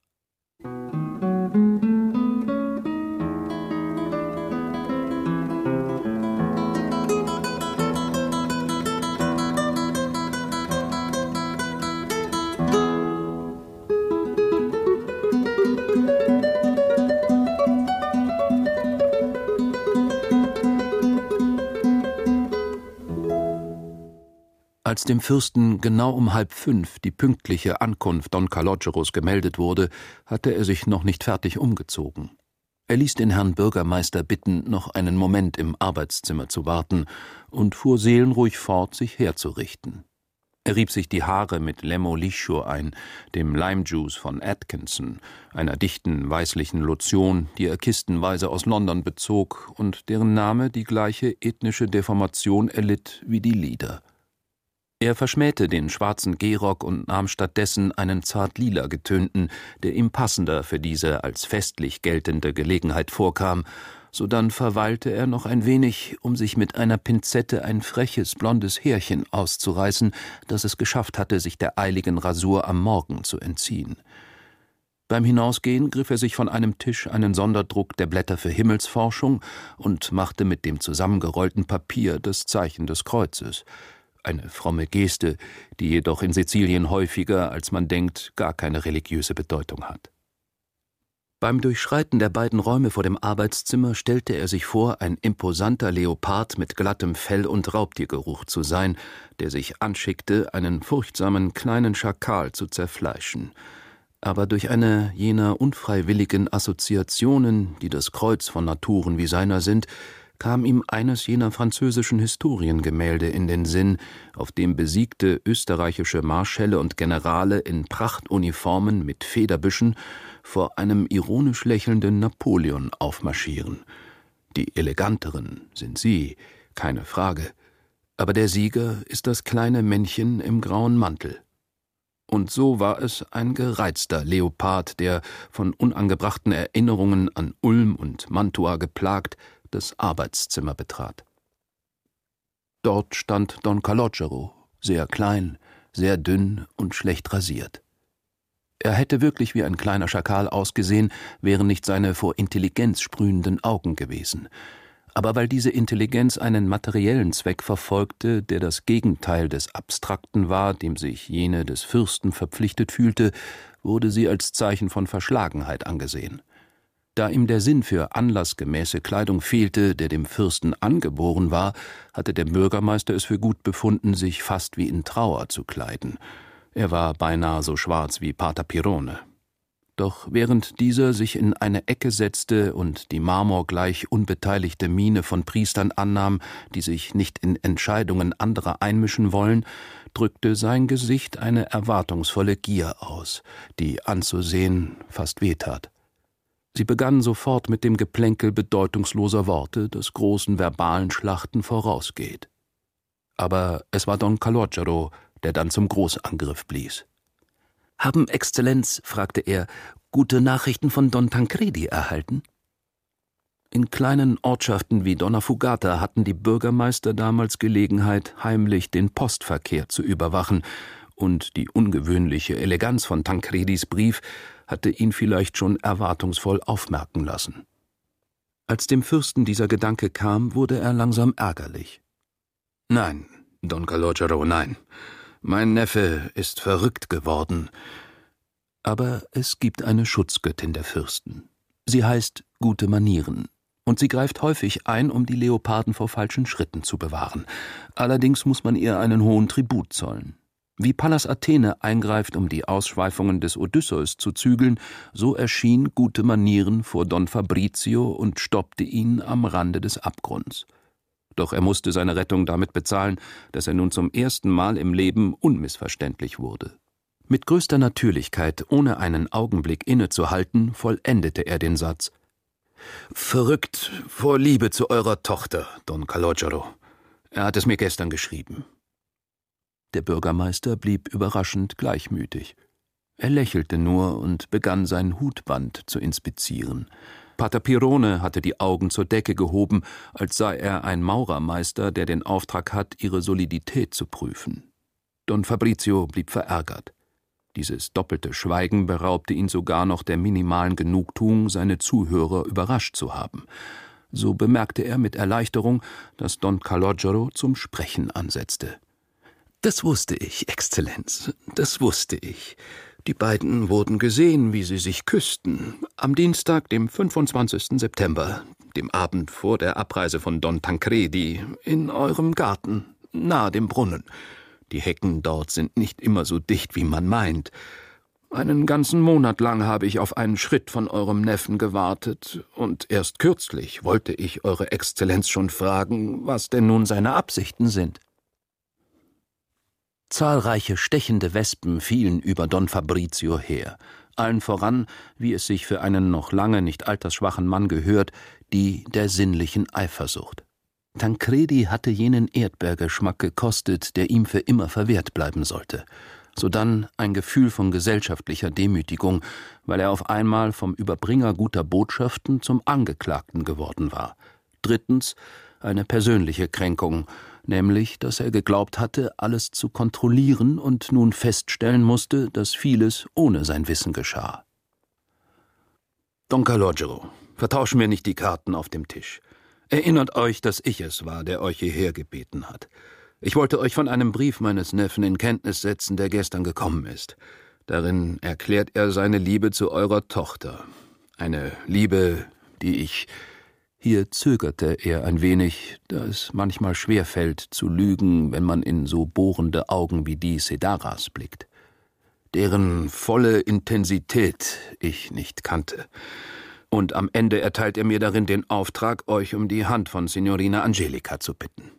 C: Als dem Fürsten genau um halb fünf die pünktliche Ankunft Don Calogeros gemeldet wurde, hatte er sich noch nicht fertig umgezogen. Er ließ den Herrn Bürgermeister bitten, noch einen Moment im Arbeitszimmer zu warten und fuhr seelenruhig fort, sich herzurichten. Er rieb sich die Haare mit Lemo Liscio ein, dem Limejuice von Atkinson, einer dichten, weißlichen Lotion, die er kistenweise aus London bezog und deren Name die gleiche ethnische Deformation erlitt wie die Lider. Er verschmähte den schwarzen Gehrock und nahm stattdessen einen zart lila getönten, der ihm passender für diese als festlich geltende Gelegenheit vorkam, sodann verweilte er noch ein wenig, um sich mit einer Pinzette ein freches, blondes Härchen auszureißen, das es geschafft hatte, sich der eiligen Rasur am Morgen zu entziehen. Beim Hinausgehen griff er sich von einem Tisch einen Sonderdruck der Blätter für Himmelsforschung und machte mit dem zusammengerollten Papier das Zeichen des Kreuzes. Eine fromme Geste, die jedoch in Sizilien häufiger, als man denkt, gar keine religiöse Bedeutung hat. Beim Durchschreiten der beiden Räume vor dem Arbeitszimmer stellte er sich vor, ein imposanter Leopard mit glattem Fell und Raubtiergeruch zu sein, der sich anschickte, einen furchtsamen kleinen Schakal zu zerfleischen. Aber durch eine jener unfreiwilligen Assoziationen, die das Kreuz von Naturen wie seiner sind, kam ihm eines jener französischen Historiengemälde in den Sinn, auf dem besiegte österreichische Marschälle und Generale in Prachtuniformen mit Federbüschen vor einem ironisch lächelnden Napoleon aufmarschieren. Die eleganteren sind sie, keine Frage, aber der Sieger ist das kleine Männchen im grauen Mantel. Und so war es ein gereizter Leopard, der, von unangebrachten Erinnerungen an Ulm und Mantua geplagt, das Arbeitszimmer betrat. Dort stand Don Calogero, sehr klein, sehr dünn und schlecht rasiert. Er hätte wirklich wie ein kleiner Schakal ausgesehen, wären nicht seine vor Intelligenz sprühenden Augen gewesen. Aber weil diese Intelligenz einen materiellen Zweck verfolgte, der das Gegenteil des Abstrakten war, dem sich jene des Fürsten verpflichtet fühlte, wurde sie als Zeichen von Verschlagenheit angesehen. Da ihm der Sinn für anlassgemäße Kleidung fehlte, der dem Fürsten angeboren war, hatte der Bürgermeister es für gut befunden, sich fast wie in Trauer zu kleiden. Er war beinahe so schwarz wie Pater Pirone. Doch während dieser sich in eine Ecke setzte und die marmorgleich unbeteiligte Miene von Priestern annahm, die sich nicht in Entscheidungen anderer einmischen wollen, drückte sein Gesicht eine erwartungsvolle Gier aus, die anzusehen fast wehtat. Sie begann sofort mit dem Geplänkel bedeutungsloser Worte, das großen verbalen Schlachten vorausgeht. Aber es war Don Calogero, der dann zum Großangriff blies. »Haben Exzellenz«, fragte er, »gute Nachrichten von Don Tancredi erhalten?« In kleinen Ortschaften wie Donna Fugata hatten die Bürgermeister damals Gelegenheit, heimlich den Postverkehr zu überwachen, und die ungewöhnliche Eleganz von Tancredis Brief hatte ihn vielleicht schon erwartungsvoll aufmerken lassen. Als dem Fürsten dieser Gedanke kam, wurde er langsam ärgerlich. »Nein, Don Calogero, nein. Mein Neffe ist verrückt geworden. Aber es gibt eine Schutzgöttin der Fürsten. Sie heißt gute Manieren, und sie greift häufig ein, um die Leoparden vor falschen Schritten zu bewahren. Allerdings muss man ihr einen hohen Tribut zollen. Wie Pallas Athene eingreift, um die Ausschweifungen des Odysseus zu zügeln, so erschien gute Manieren vor Don Fabrizio und stoppte ihn am Rande des Abgrunds. Doch er musste seine Rettung damit bezahlen, dass er nun zum ersten Mal im Leben unmissverständlich wurde. Mit größter Natürlichkeit, ohne einen Augenblick innezuhalten, vollendete er den Satz. »Verrückt vor Liebe zu eurer Tochter, Don Calogero. Er hat es mir gestern geschrieben.« Der Bürgermeister blieb überraschend gleichmütig. Er lächelte nur und begann sein Hutband zu inspizieren. Pater Pirone hatte die Augen zur Decke gehoben, als sei er ein Maurermeister, der den Auftrag hat, ihre Solidität zu prüfen. Don Fabrizio blieb verärgert. Dieses doppelte Schweigen beraubte ihn sogar noch der minimalen Genugtuung, seine Zuhörer überrascht zu haben. So bemerkte er mit Erleichterung, dass Don Calogero zum Sprechen ansetzte. »Das wusste ich, Exzellenz, das wusste ich. Die beiden wurden gesehen, wie sie sich küssten, am Dienstag, dem fünfundzwanzigsten September, dem Abend vor der Abreise von Don Tancredi, in eurem Garten, nahe dem Brunnen. Die Hecken dort sind nicht immer so dicht, wie man meint. Einen ganzen Monat lang habe ich auf einen Schritt von eurem Neffen gewartet, und erst kürzlich wollte ich Eure Exzellenz schon fragen, was denn nun seine Absichten sind.« Zahlreiche stechende Wespen fielen über Don Fabrizio her, allen voran, wie es sich für einen noch lange nicht altersschwachen Mann gehört, die der sinnlichen Eifersucht. Tancredi hatte jenen Erdbeergeschmack gekostet, der ihm für immer verwehrt bleiben sollte. Sodann ein Gefühl von gesellschaftlicher Demütigung, weil er auf einmal vom Überbringer guter Botschaften zum Angeklagten geworden war. Drittens eine persönliche Kränkung, nämlich, dass er geglaubt hatte, alles zu kontrollieren und nun feststellen musste, dass vieles ohne sein Wissen geschah. »Don Calogero, vertauschen wir nicht die Karten auf dem Tisch. Erinnert euch, dass ich es war, der euch hierher gebeten hat. Ich wollte euch von einem Brief meines Neffen in Kenntnis setzen, der gestern gekommen ist. Darin erklärt er seine Liebe zu eurer Tochter. Eine Liebe, die ich... Hier zögerte er ein wenig, da es manchmal schwerfällt, zu lügen, wenn man in so bohrende Augen wie die Sedaras blickt, deren volle Intensität ich nicht kannte. Und am Ende erteilt er mir darin den Auftrag, euch um die Hand von Signorina Angelica zu bitten.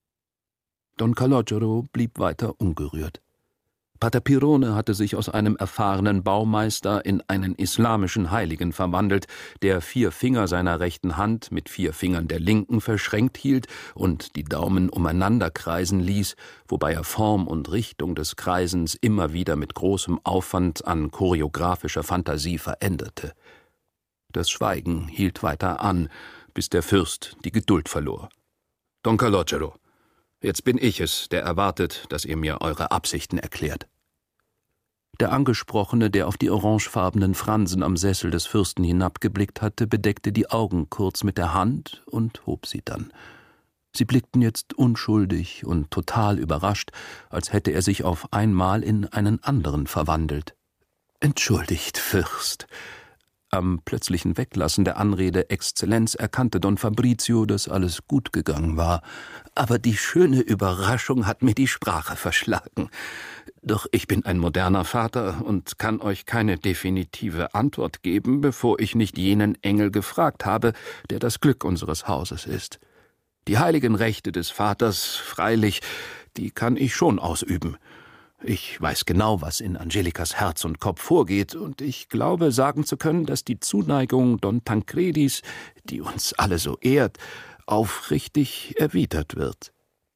C: Don Calogero blieb weiter ungerührt. Pater Pirone hatte sich aus einem erfahrenen Baumeister in einen islamischen Heiligen verwandelt, der vier Finger seiner rechten Hand mit vier Fingern der linken verschränkt hielt und die Daumen umeinander kreisen ließ, wobei er Form und Richtung des Kreisens immer wieder mit großem Aufwand an choreografischer Fantasie veränderte. Das Schweigen hielt weiter an, bis der Fürst die Geduld verlor. »Don Calogero, jetzt bin ich es, der erwartet, dass ihr mir eure Absichten erklärt.« Der Angesprochene, der auf die orangefarbenen Fransen am Sessel des Fürsten hinabgeblickt hatte, bedeckte die Augen kurz mit der Hand und hob sie dann. Sie blickten jetzt unschuldig und total überrascht, als hätte er sich auf einmal in einen anderen verwandelt. »Entschuldigt, Fürst!« Am plötzlichen Weglassen der Anrede Exzellenz erkannte Don Fabrizio, dass alles gut gegangen war. »Aber die schöne Überraschung hat mir die Sprache verschlagen. Doch ich bin ein moderner Vater und kann euch keine definitive Antwort geben, bevor ich nicht jenen Engel gefragt habe, der das Glück unseres Hauses ist. Die heiligen Rechte des Vaters, freilich, die kann ich schon ausüben. Ich weiß genau, was in Angelicas Herz und Kopf vorgeht, und ich glaube, sagen zu können, dass die Zuneigung Don Tancredis, die uns alle so ehrt, aufrichtig erwidert wird.«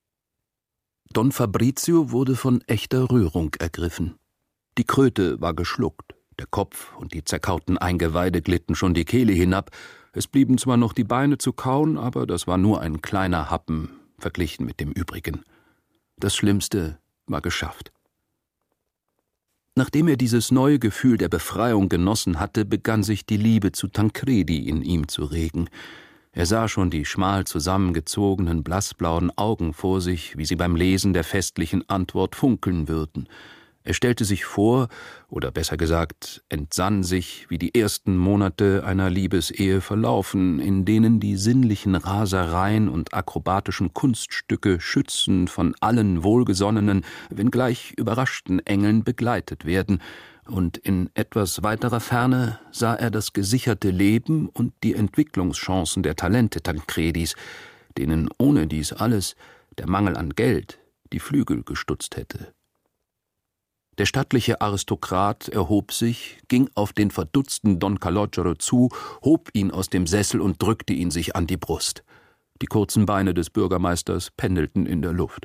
C: Don Fabrizio wurde von echter Rührung ergriffen. Die Kröte war geschluckt, der Kopf und die zerkauten Eingeweide glitten schon die Kehle hinab. Es blieben zwar noch die Beine zu kauen, aber das war nur ein kleiner Happen, verglichen mit dem übrigen. Das Schlimmste war geschafft. Nachdem er dieses neue Gefühl der Befreiung genossen hatte, begann sich die Liebe zu Tancredi in ihm zu regen. Er sah schon die schmal zusammengezogenen, blassblauen Augen vor sich, wie sie beim Lesen der festlichen Antwort funkeln würden. Er stellte sich vor, oder besser gesagt, entsann sich, wie die ersten Monate einer Liebesehe verlaufen, in denen die sinnlichen Rasereien und akrobatischen Kunststücke schützend von allen wohlgesonnenen, wenngleich überraschten Engeln begleitet werden, und in etwas weiterer Ferne sah er das gesicherte Leben und die Entwicklungschancen der Talente Tancredis, denen ohne dies alles der Mangel an Geld die Flügel gestutzt hätte. Der stattliche Aristokrat erhob sich, ging auf den verdutzten Don Calogero zu, hob ihn aus dem Sessel und drückte ihn sich an die Brust. Die kurzen Beine des Bürgermeisters pendelten in der Luft.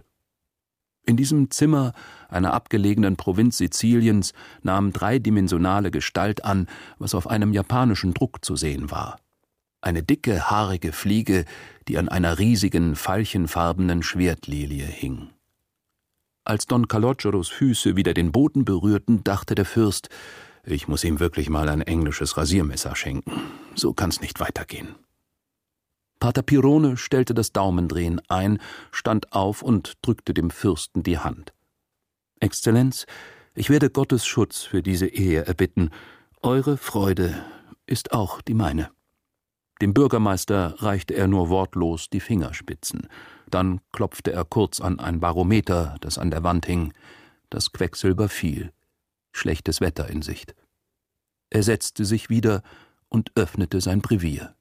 C: In diesem Zimmer einer abgelegenen Provinz Siziliens nahm dreidimensionale Gestalt an, was auf einem japanischen Druck zu sehen war. Eine dicke, haarige Fliege, die an einer riesigen, veilchenfarbenen Schwertlilie hing. Als Don Calogeros Füße wieder den Boden berührten, dachte der Fürst, ich muss ihm wirklich mal ein englisches Rasiermesser schenken. So kann's nicht weitergehen. Pater Pirone stellte das Daumendrehen ein, stand auf und drückte dem Fürsten die Hand. »Exzellenz, ich werde Gottes Schutz für diese Ehe erbitten. Eure Freude ist auch die meine.« Dem Bürgermeister reichte er nur wortlos die Fingerspitzen. Dann klopfte er kurz an ein Barometer, das an der Wand hing. Das Quecksilber fiel. Schlechtes Wetter in Sicht. Er setzte sich wieder und öffnete sein Brevier.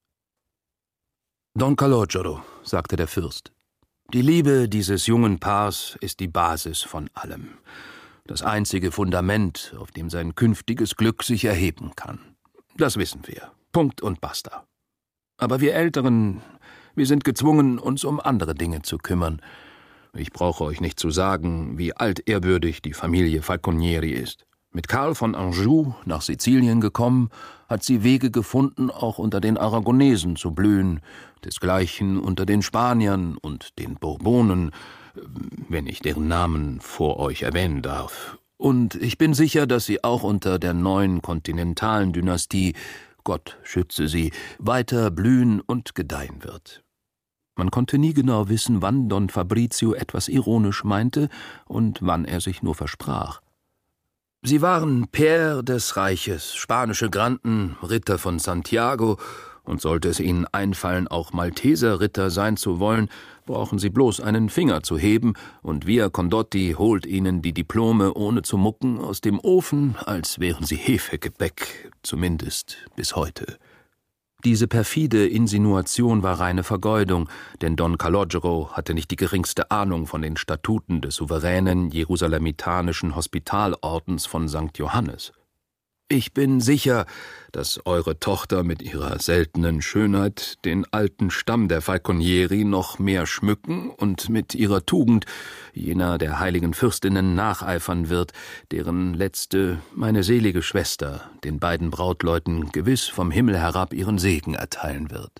C: »Don Calogero«, sagte der Fürst, »die Liebe dieses jungen Paars ist die Basis von allem, das einzige Fundament, auf dem sein künftiges Glück sich erheben kann. Das wissen wir. Punkt und basta. Aber wir Älteren, wir sind gezwungen, uns um andere Dinge zu kümmern. Ich brauche euch nicht zu sagen, wie altehrwürdig die Familie Falconieri ist. Mit Karl von Anjou nach Sizilien gekommen, hat sie Wege gefunden, auch unter den Aragonesen zu blühen, desgleichen unter den Spaniern und den Bourbonen, wenn ich deren Namen vor euch erwähnen darf. Und ich bin sicher, dass sie auch unter der neuen kontinentalen Dynastie, Gott schütze sie, weiter blühen und gedeihen wird. Man konnte nie genau wissen, wann Don Fabrizio etwas ironisch meinte und wann er sich nur versprach. Sie waren Pair des Reiches, spanische Granden, Ritter von Santiago, und sollte es ihnen einfallen, auch Malteser-Ritter sein zu wollen, brauchen sie bloß einen Finger zu heben, und Via Condotti holt ihnen die Diplome ohne zu mucken aus dem Ofen, als wären sie Hefegebäck, zumindest bis heute. Diese perfide Insinuation war reine Vergeudung, denn Don Calogero hatte nicht die geringste Ahnung von den Statuten des souveränen jerusalemitanischen Hospitalordens von Sankt Johannes. »Ich bin sicher, dass eure Tochter mit ihrer seltenen Schönheit den alten Stamm der Falconieri noch mehr schmücken und mit ihrer Tugend jener der heiligen Fürstinnen nacheifern wird, deren letzte, meine selige Schwester, den beiden Brautleuten gewiss vom Himmel herab ihren Segen erteilen wird.«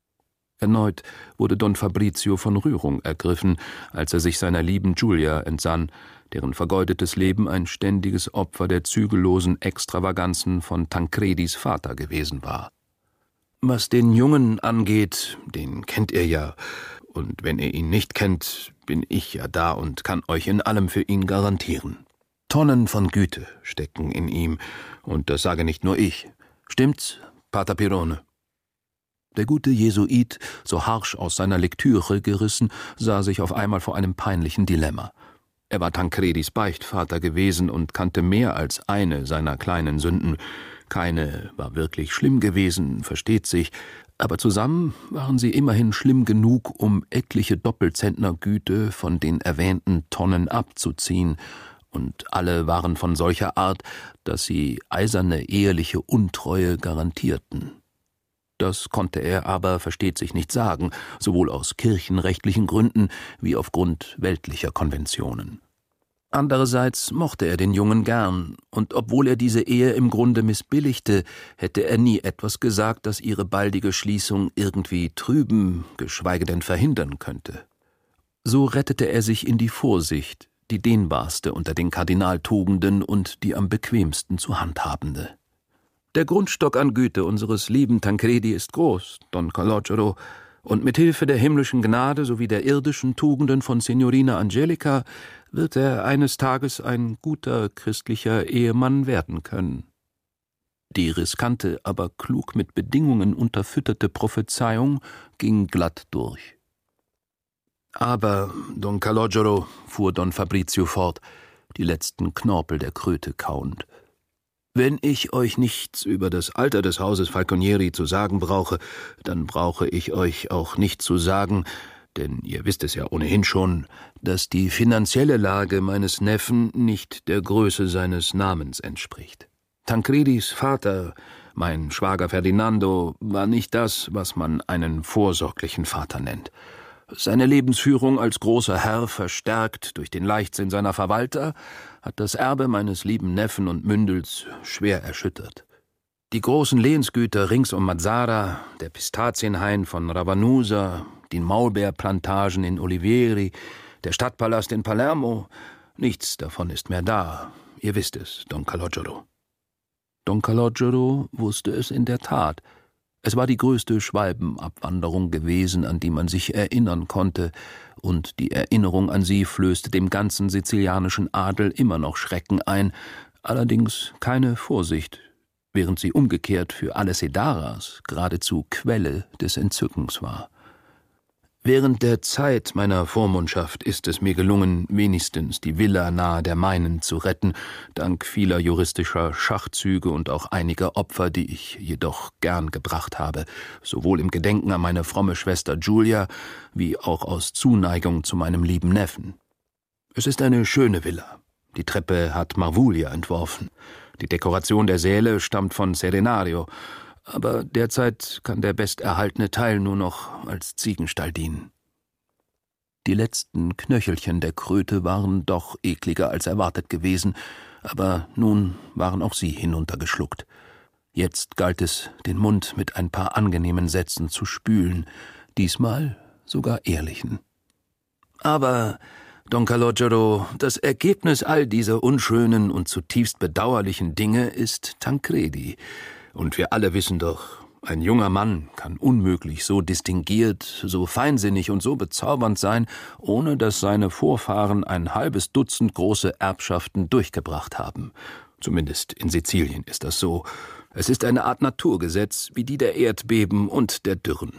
C: Erneut wurde Don Fabrizio von Rührung ergriffen, als er sich seiner lieben Giulia entsann, deren vergeudetes Leben ein ständiges Opfer der zügellosen Extravaganzen von Tancredis Vater gewesen war. Was den Jungen angeht, den kennt ihr ja, und wenn ihr ihn nicht kennt, bin ich ja da und kann euch in allem für ihn garantieren. Tonnen von Güte stecken in ihm, und das sage nicht nur ich. Stimmt's, Pater Pirone? Der gute Jesuit, so harsch aus seiner Lektüre gerissen, sah sich auf einmal vor einem peinlichen Dilemma. Er war Tancredis Beichtvater gewesen und kannte mehr als eine seiner kleinen Sünden. Keine war wirklich schlimm gewesen, versteht sich, aber zusammen waren sie immerhin schlimm genug, um etliche Doppelzentnergüte von den erwähnten Tonnen abzuziehen, und alle waren von solcher Art, dass sie eiserne eheliche Untreue garantierten. Das konnte er aber, versteht sich, nicht sagen, sowohl aus kirchenrechtlichen Gründen wie aufgrund weltlicher Konventionen. Andererseits mochte er den Jungen gern, und obwohl er diese Ehe im Grunde missbilligte, hätte er nie etwas gesagt, das ihre baldige Schließung irgendwie trüben, geschweige denn verhindern könnte. So rettete er sich in die Vorsicht, die dehnbarste unter den Kardinaltugenden und die am bequemsten zu handhabende. Der Grundstock an Güte unseres lieben Tancredi ist groß, Don Calogero, und mit Hilfe der himmlischen Gnade sowie der irdischen Tugenden von Signorina Angelica wird er eines Tages ein guter christlicher Ehemann werden können. Die riskante, aber klug mit Bedingungen unterfütterte Prophezeiung ging glatt durch. »Aber, Don Calogero«, fuhr Don Fabrizio fort, die letzten Knorpel der Kröte kauend, »wenn ich euch nichts über das Alter des Hauses Falconieri zu sagen brauche, dann brauche ich euch auch nicht zu sagen, denn ihr wisst es ja ohnehin schon, dass die finanzielle Lage meines Neffen nicht der Größe seines Namens entspricht. Tancredis Vater, mein Schwager Ferdinando, war nicht das, was man einen vorsorglichen Vater nennt. Seine Lebensführung als großer Herr, verstärkt durch den Leichtsinn seiner Verwalter, hat das Erbe meines lieben Neffen und Mündels schwer erschüttert. Die großen Lehnsgüter rings um Mazara, der Pistazienhain von Ravanusa, die Maulbeerplantagen in Olivieri, der Stadtpalast in Palermo, nichts davon ist mehr da. Ihr wisst es, Don Calogero. Don Calogero wusste es in der Tat. Es war die größte Schwalbenabwanderung gewesen, an die man sich erinnern konnte, und die Erinnerung an sie flößte dem ganzen sizilianischen Adel immer noch Schrecken ein, allerdings keine Vorsicht, während sie umgekehrt für alle Sedaras geradezu Quelle des Entzückens war. Während der Zeit meiner Vormundschaft ist es mir gelungen, wenigstens die Villa nahe der meinen zu retten, dank vieler juristischer Schachzüge und auch einiger Opfer, die ich jedoch gern gebracht habe, sowohl im Gedenken an meine fromme Schwester Giulia, wie auch aus Zuneigung zu meinem lieben Neffen. Es ist eine schöne Villa. Die Treppe hat Marvuglia entworfen. Die Dekoration der Säle stammt von Serenario, aber derzeit kann der besterhaltene Teil nur noch als Ziegenstall dienen. Die letzten Knöchelchen der Kröte waren doch ekliger als erwartet gewesen, aber nun waren auch sie hinuntergeschluckt. Jetzt galt es, den Mund mit ein paar angenehmen Sätzen zu spülen, diesmal sogar ehrlichen. Aber, Don Calogero, das Ergebnis all dieser unschönen und zutiefst bedauerlichen Dinge ist Tancredi. Und wir alle wissen doch, ein junger Mann kann unmöglich so distinguiert, so feinsinnig und so bezaubernd sein, ohne dass seine Vorfahren ein halbes Dutzend große Erbschaften durchgebracht haben. Zumindest in Sizilien ist das so. Es ist eine Art Naturgesetz, wie die der Erdbeben und der Dürren.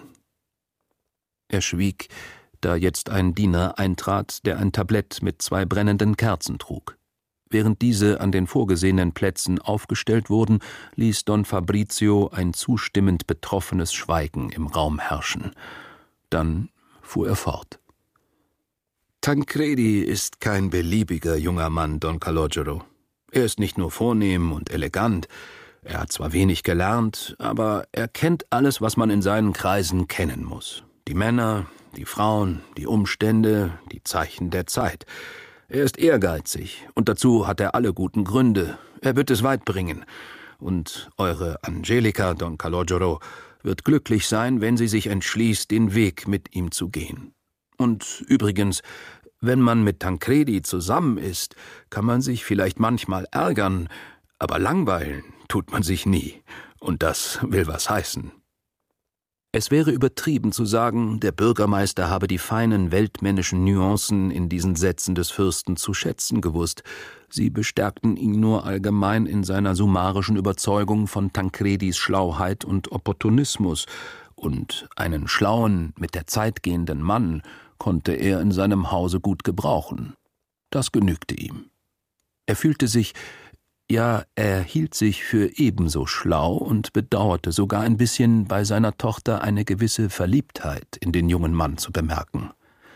C: Er schwieg, da jetzt ein Diener eintrat, der ein Tablett mit zwei brennenden Kerzen trug. Während diese an den vorgesehenen Plätzen aufgestellt wurden, ließ Don Fabrizio ein zustimmend betroffenes Schweigen im Raum herrschen. Dann fuhr er fort. »Tancredi ist kein beliebiger junger Mann, Don Calogero. Er ist nicht nur vornehm und elegant, er hat zwar wenig gelernt, aber er kennt alles, was man in seinen Kreisen kennen muss. Die Männer, die Frauen, die Umstände, die Zeichen der Zeit. Er ist ehrgeizig, und dazu hat er alle guten Gründe. Er wird es weit bringen. Und eure Angelica, Don Calogero, wird glücklich sein, wenn sie sich entschließt, den Weg mit ihm zu gehen. Und übrigens, wenn man mit Tancredi zusammen ist, kann man sich vielleicht manchmal ärgern, aber langweilen tut man sich nie. Und das will was heißen.« Es wäre übertrieben zu sagen, der Bürgermeister habe die feinen weltmännischen Nuancen in diesen Sätzen des Fürsten zu schätzen gewusst. Sie bestärkten ihn nur allgemein in seiner summarischen Überzeugung von Tancredis Schlauheit und Opportunismus, und einen schlauen, mit der Zeit gehenden Mann konnte er in seinem Hause gut gebrauchen. Das genügte ihm. Er fühlte sich, ja, er hielt sich für ebenso schlau und bedauerte sogar ein bisschen, bei seiner Tochter eine gewisse Verliebtheit in den jungen Mann zu bemerken.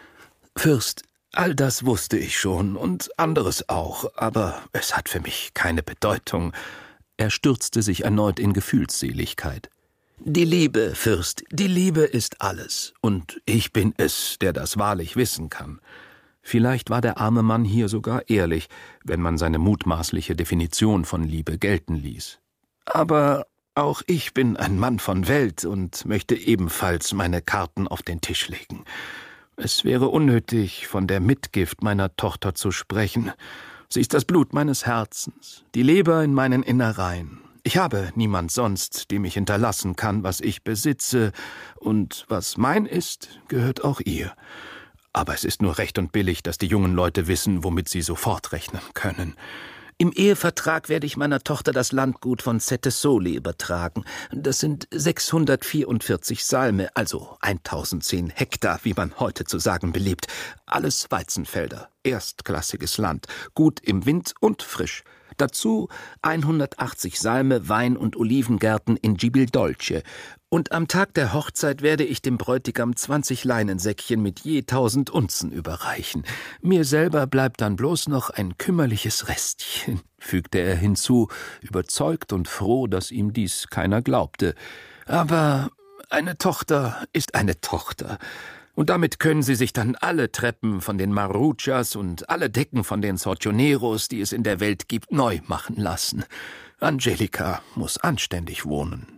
C: »Fürst, all das wusste ich schon und anderes auch, aber es hat für mich keine Bedeutung.« Er stürzte sich erneut in Gefühlsseligkeit. »Die Liebe, Fürst, die Liebe ist alles, und ich bin es, der das wahrlich wissen kann.« Vielleicht war der arme Mann hier sogar ehrlich, wenn man seine mutmaßliche Definition von Liebe gelten ließ. »Aber auch ich bin ein Mann von Welt und möchte ebenfalls meine Karten auf den Tisch legen. Es wäre unnötig, von der Mitgift meiner Tochter zu sprechen. Sie ist das Blut meines Herzens, die Leber in meinen Innereien. Ich habe niemand sonst, dem ich hinterlassen kann, was ich besitze, und was mein ist, gehört auch ihr. Aber es ist nur recht und billig, dass die jungen Leute wissen, womit sie sofort rechnen können. Im Ehevertrag werde ich meiner Tochter das Landgut von Sette Soli übertragen. Das sind sechshundertvierundvierzig Salme, also tausendzehn Hektar, wie man heute zu sagen beliebt. Alles Weizenfelder, erstklassiges Land, gut im Wind und frisch. Dazu hundertachtzig Salme, Wein- und Olivengärten in Gibildolce. Und am Tag der Hochzeit werde ich dem Bräutigam zwanzig Leinensäckchen mit je tausend Unzen überreichen. Mir selber bleibt dann bloß noch ein kümmerliches Restchen«, fügte er hinzu, überzeugt und froh, dass ihm dies keiner glaubte. »Aber eine Tochter ist eine Tochter. Und damit können Sie sich dann alle Treppen von den Maruchas und alle Decken von den Sortioneros, die es in der Welt gibt, neu machen lassen. Angelica muss anständig wohnen.«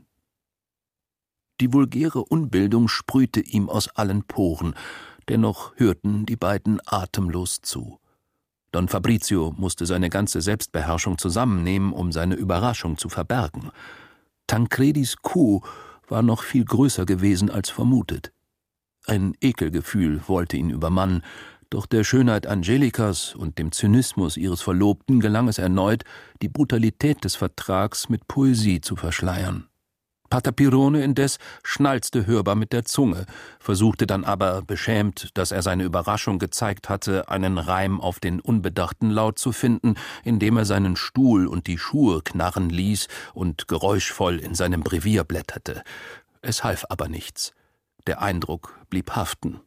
C: Die vulgäre Unbildung sprühte ihm aus allen Poren, dennoch hörten die beiden atemlos zu. Don Fabrizio musste seine ganze Selbstbeherrschung zusammennehmen, um seine Überraschung zu verbergen. Tancredis Kuh war noch viel größer gewesen als vermutet. Ein Ekelgefühl wollte ihn übermannen, doch der Schönheit Angelicas und dem Zynismus ihres Verlobten gelang es erneut, die Brutalität des Vertrags mit Poesie zu verschleiern. Pater Pirone indes schnalzte hörbar mit der Zunge, versuchte dann aber, beschämt, dass er seine Überraschung gezeigt hatte, einen Reim auf den unbedachten Laut zu finden, indem er seinen Stuhl und die Schuhe knarren ließ und geräuschvoll in seinem Brevier blätterte. Es half aber nichts. Der Eindruck blieb haften.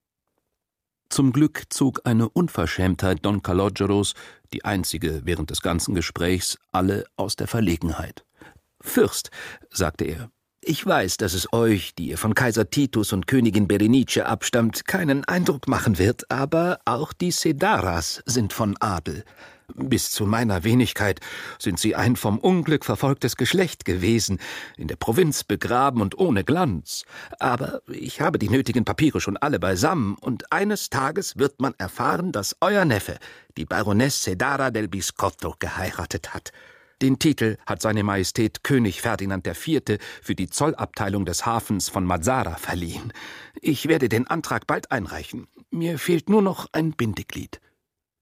C: Zum Glück zog eine Unverschämtheit Don Calogeros, die einzige während des ganzen Gesprächs, alle aus der Verlegenheit. »Fürst«, sagte er, »ich weiß, dass es euch, die ihr von Kaiser Titus und Königin Berenice abstammt, keinen Eindruck machen wird, aber auch die Sedaras sind von Adel. Bis zu meiner Wenigkeit sind sie ein vom Unglück verfolgtes Geschlecht gewesen, in der Provinz begraben und ohne Glanz. Aber ich habe die nötigen Papiere schon alle beisammen, und eines Tages wird man erfahren, dass euer Neffe die Baroness Sedara del Biscotto geheiratet hat. Den Titel hat seine Majestät König Ferdinand der Vierte für die Zollabteilung des Hafens von Mazara verliehen. Ich werde den Antrag bald einreichen. Mir fehlt nur noch ein Bindeglied.«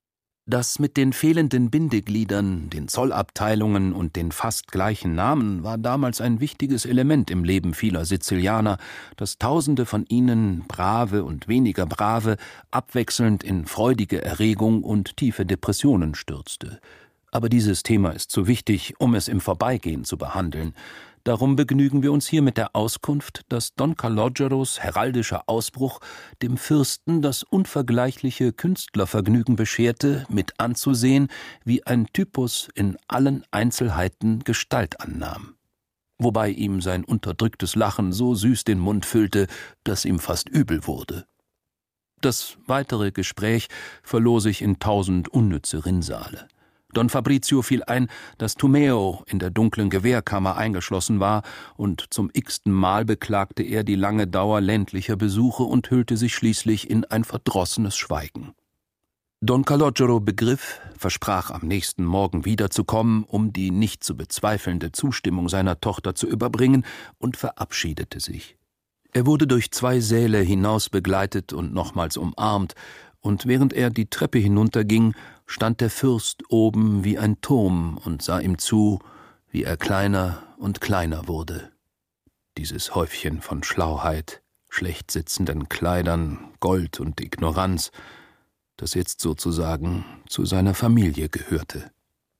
C: Das mit den fehlenden Bindegliedern, den Zollabteilungen und den fast gleichen Namen war damals ein wichtiges Element im Leben vieler Sizilianer, das Tausende von ihnen, brave und weniger brave, abwechselnd in freudige Erregung und tiefe Depressionen stürzte. Aber dieses Thema ist zu wichtig, um es im Vorbeigehen zu behandeln. Darum begnügen wir uns hier mit der Auskunft, dass Don Calogeros heraldischer Ausbruch dem Fürsten das unvergleichliche Künstlervergnügen bescherte, mit anzusehen, wie ein Typus in allen Einzelheiten Gestalt annahm. Wobei ihm sein unterdrücktes Lachen so süß den Mund füllte, dass ihm fast übel wurde. Das weitere Gespräch verlor sich in tausend unnütze Rinnsale. Don Fabrizio fiel ein, dass Tomeo in der dunklen Gewehrkammer eingeschlossen war, und zum x-ten Mal beklagte er die lange Dauer ländlicher Besuche und hüllte sich schließlich in ein verdrossenes Schweigen. Don Calogero begriff, versprach am nächsten Morgen wiederzukommen, um die nicht zu bezweifelnde Zustimmung seiner Tochter zu überbringen, und verabschiedete sich. Er wurde durch zwei Säle hinaus begleitet und nochmals umarmt, und während er die Treppe hinunterging, stand der Fürst oben wie ein Turm und sah ihm zu, wie er kleiner und kleiner wurde. Dieses Häufchen von Schlauheit, schlecht sitzenden Kleidern, Gold und Ignoranz, das jetzt sozusagen zu seiner Familie gehörte.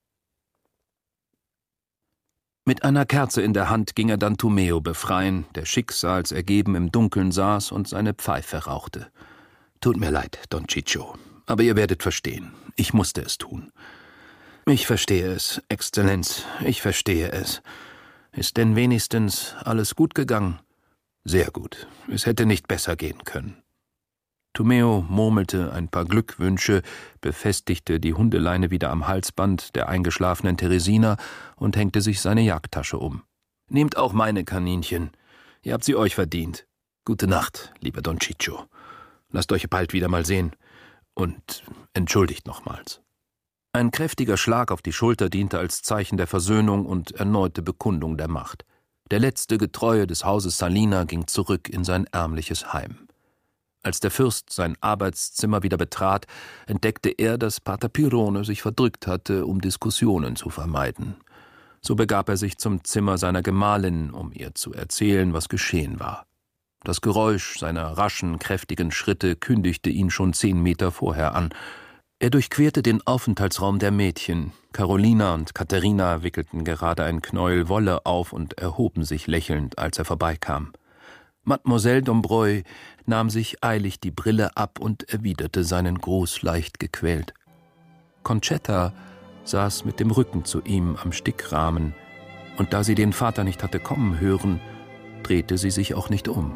C: Mit einer Kerze in der Hand ging er dann Tomeo befreien, der schicksalsergeben im Dunkeln saß und seine Pfeife rauchte. »Tut mir leid, Don Ciccio, aber ihr werdet verstehen. Ich musste es tun.« »Ich verstehe es, Exzellenz, ich verstehe es. Ist denn wenigstens alles gut gegangen?« »Sehr gut. Es hätte nicht besser gehen können.« Tomeo murmelte ein paar Glückwünsche, befestigte die Hundeleine wieder am Halsband der eingeschlafenen Teresina und hängte sich seine Jagdtasche um. »Nehmt auch meine Kaninchen. Ihr habt sie euch verdient. Gute Nacht, lieber Don Ciccio. Lasst euch bald wieder mal sehen. Und entschuldigt nochmals.« Ein kräftiger Schlag auf die Schulter diente als Zeichen der Versöhnung und erneute Bekundung der Macht. Der letzte Getreue des Hauses Salina ging zurück in sein ärmliches Heim. Als der Fürst sein Arbeitszimmer wieder betrat, entdeckte er, dass Pater Pirone sich verdrückt hatte, um Diskussionen zu vermeiden. So begab er sich zum Zimmer seiner Gemahlin, um ihr zu erzählen, was geschehen war. Das Geräusch seiner raschen, kräftigen Schritte kündigte ihn schon zehn Meter vorher an. Er durchquerte den Aufenthaltsraum der Mädchen. Carolina und Katharina wickelten gerade ein Knäuel Wolle auf und erhoben sich lächelnd, als er vorbeikam. Mademoiselle Dombreuil nahm sich eilig die Brille ab und erwiderte seinen Gruß leicht gequält. Concetta saß mit dem Rücken zu ihm am Stickrahmen, und da sie den Vater nicht hatte kommen hören, drehte sie sich auch nicht um.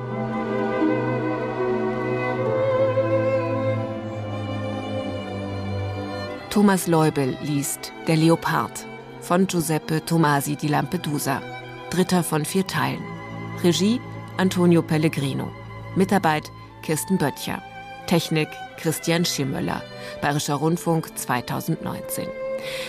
B: Thomas Leubel liest Der Leopard von Giuseppe Tomasi di Lampedusa. Dritter von vier Teilen. Regie Antonio Pellegrino. Mitarbeit Kirsten Böttcher. Technik Christian Schimmöller. Bayerischer Rundfunk zweitausendneunzehn.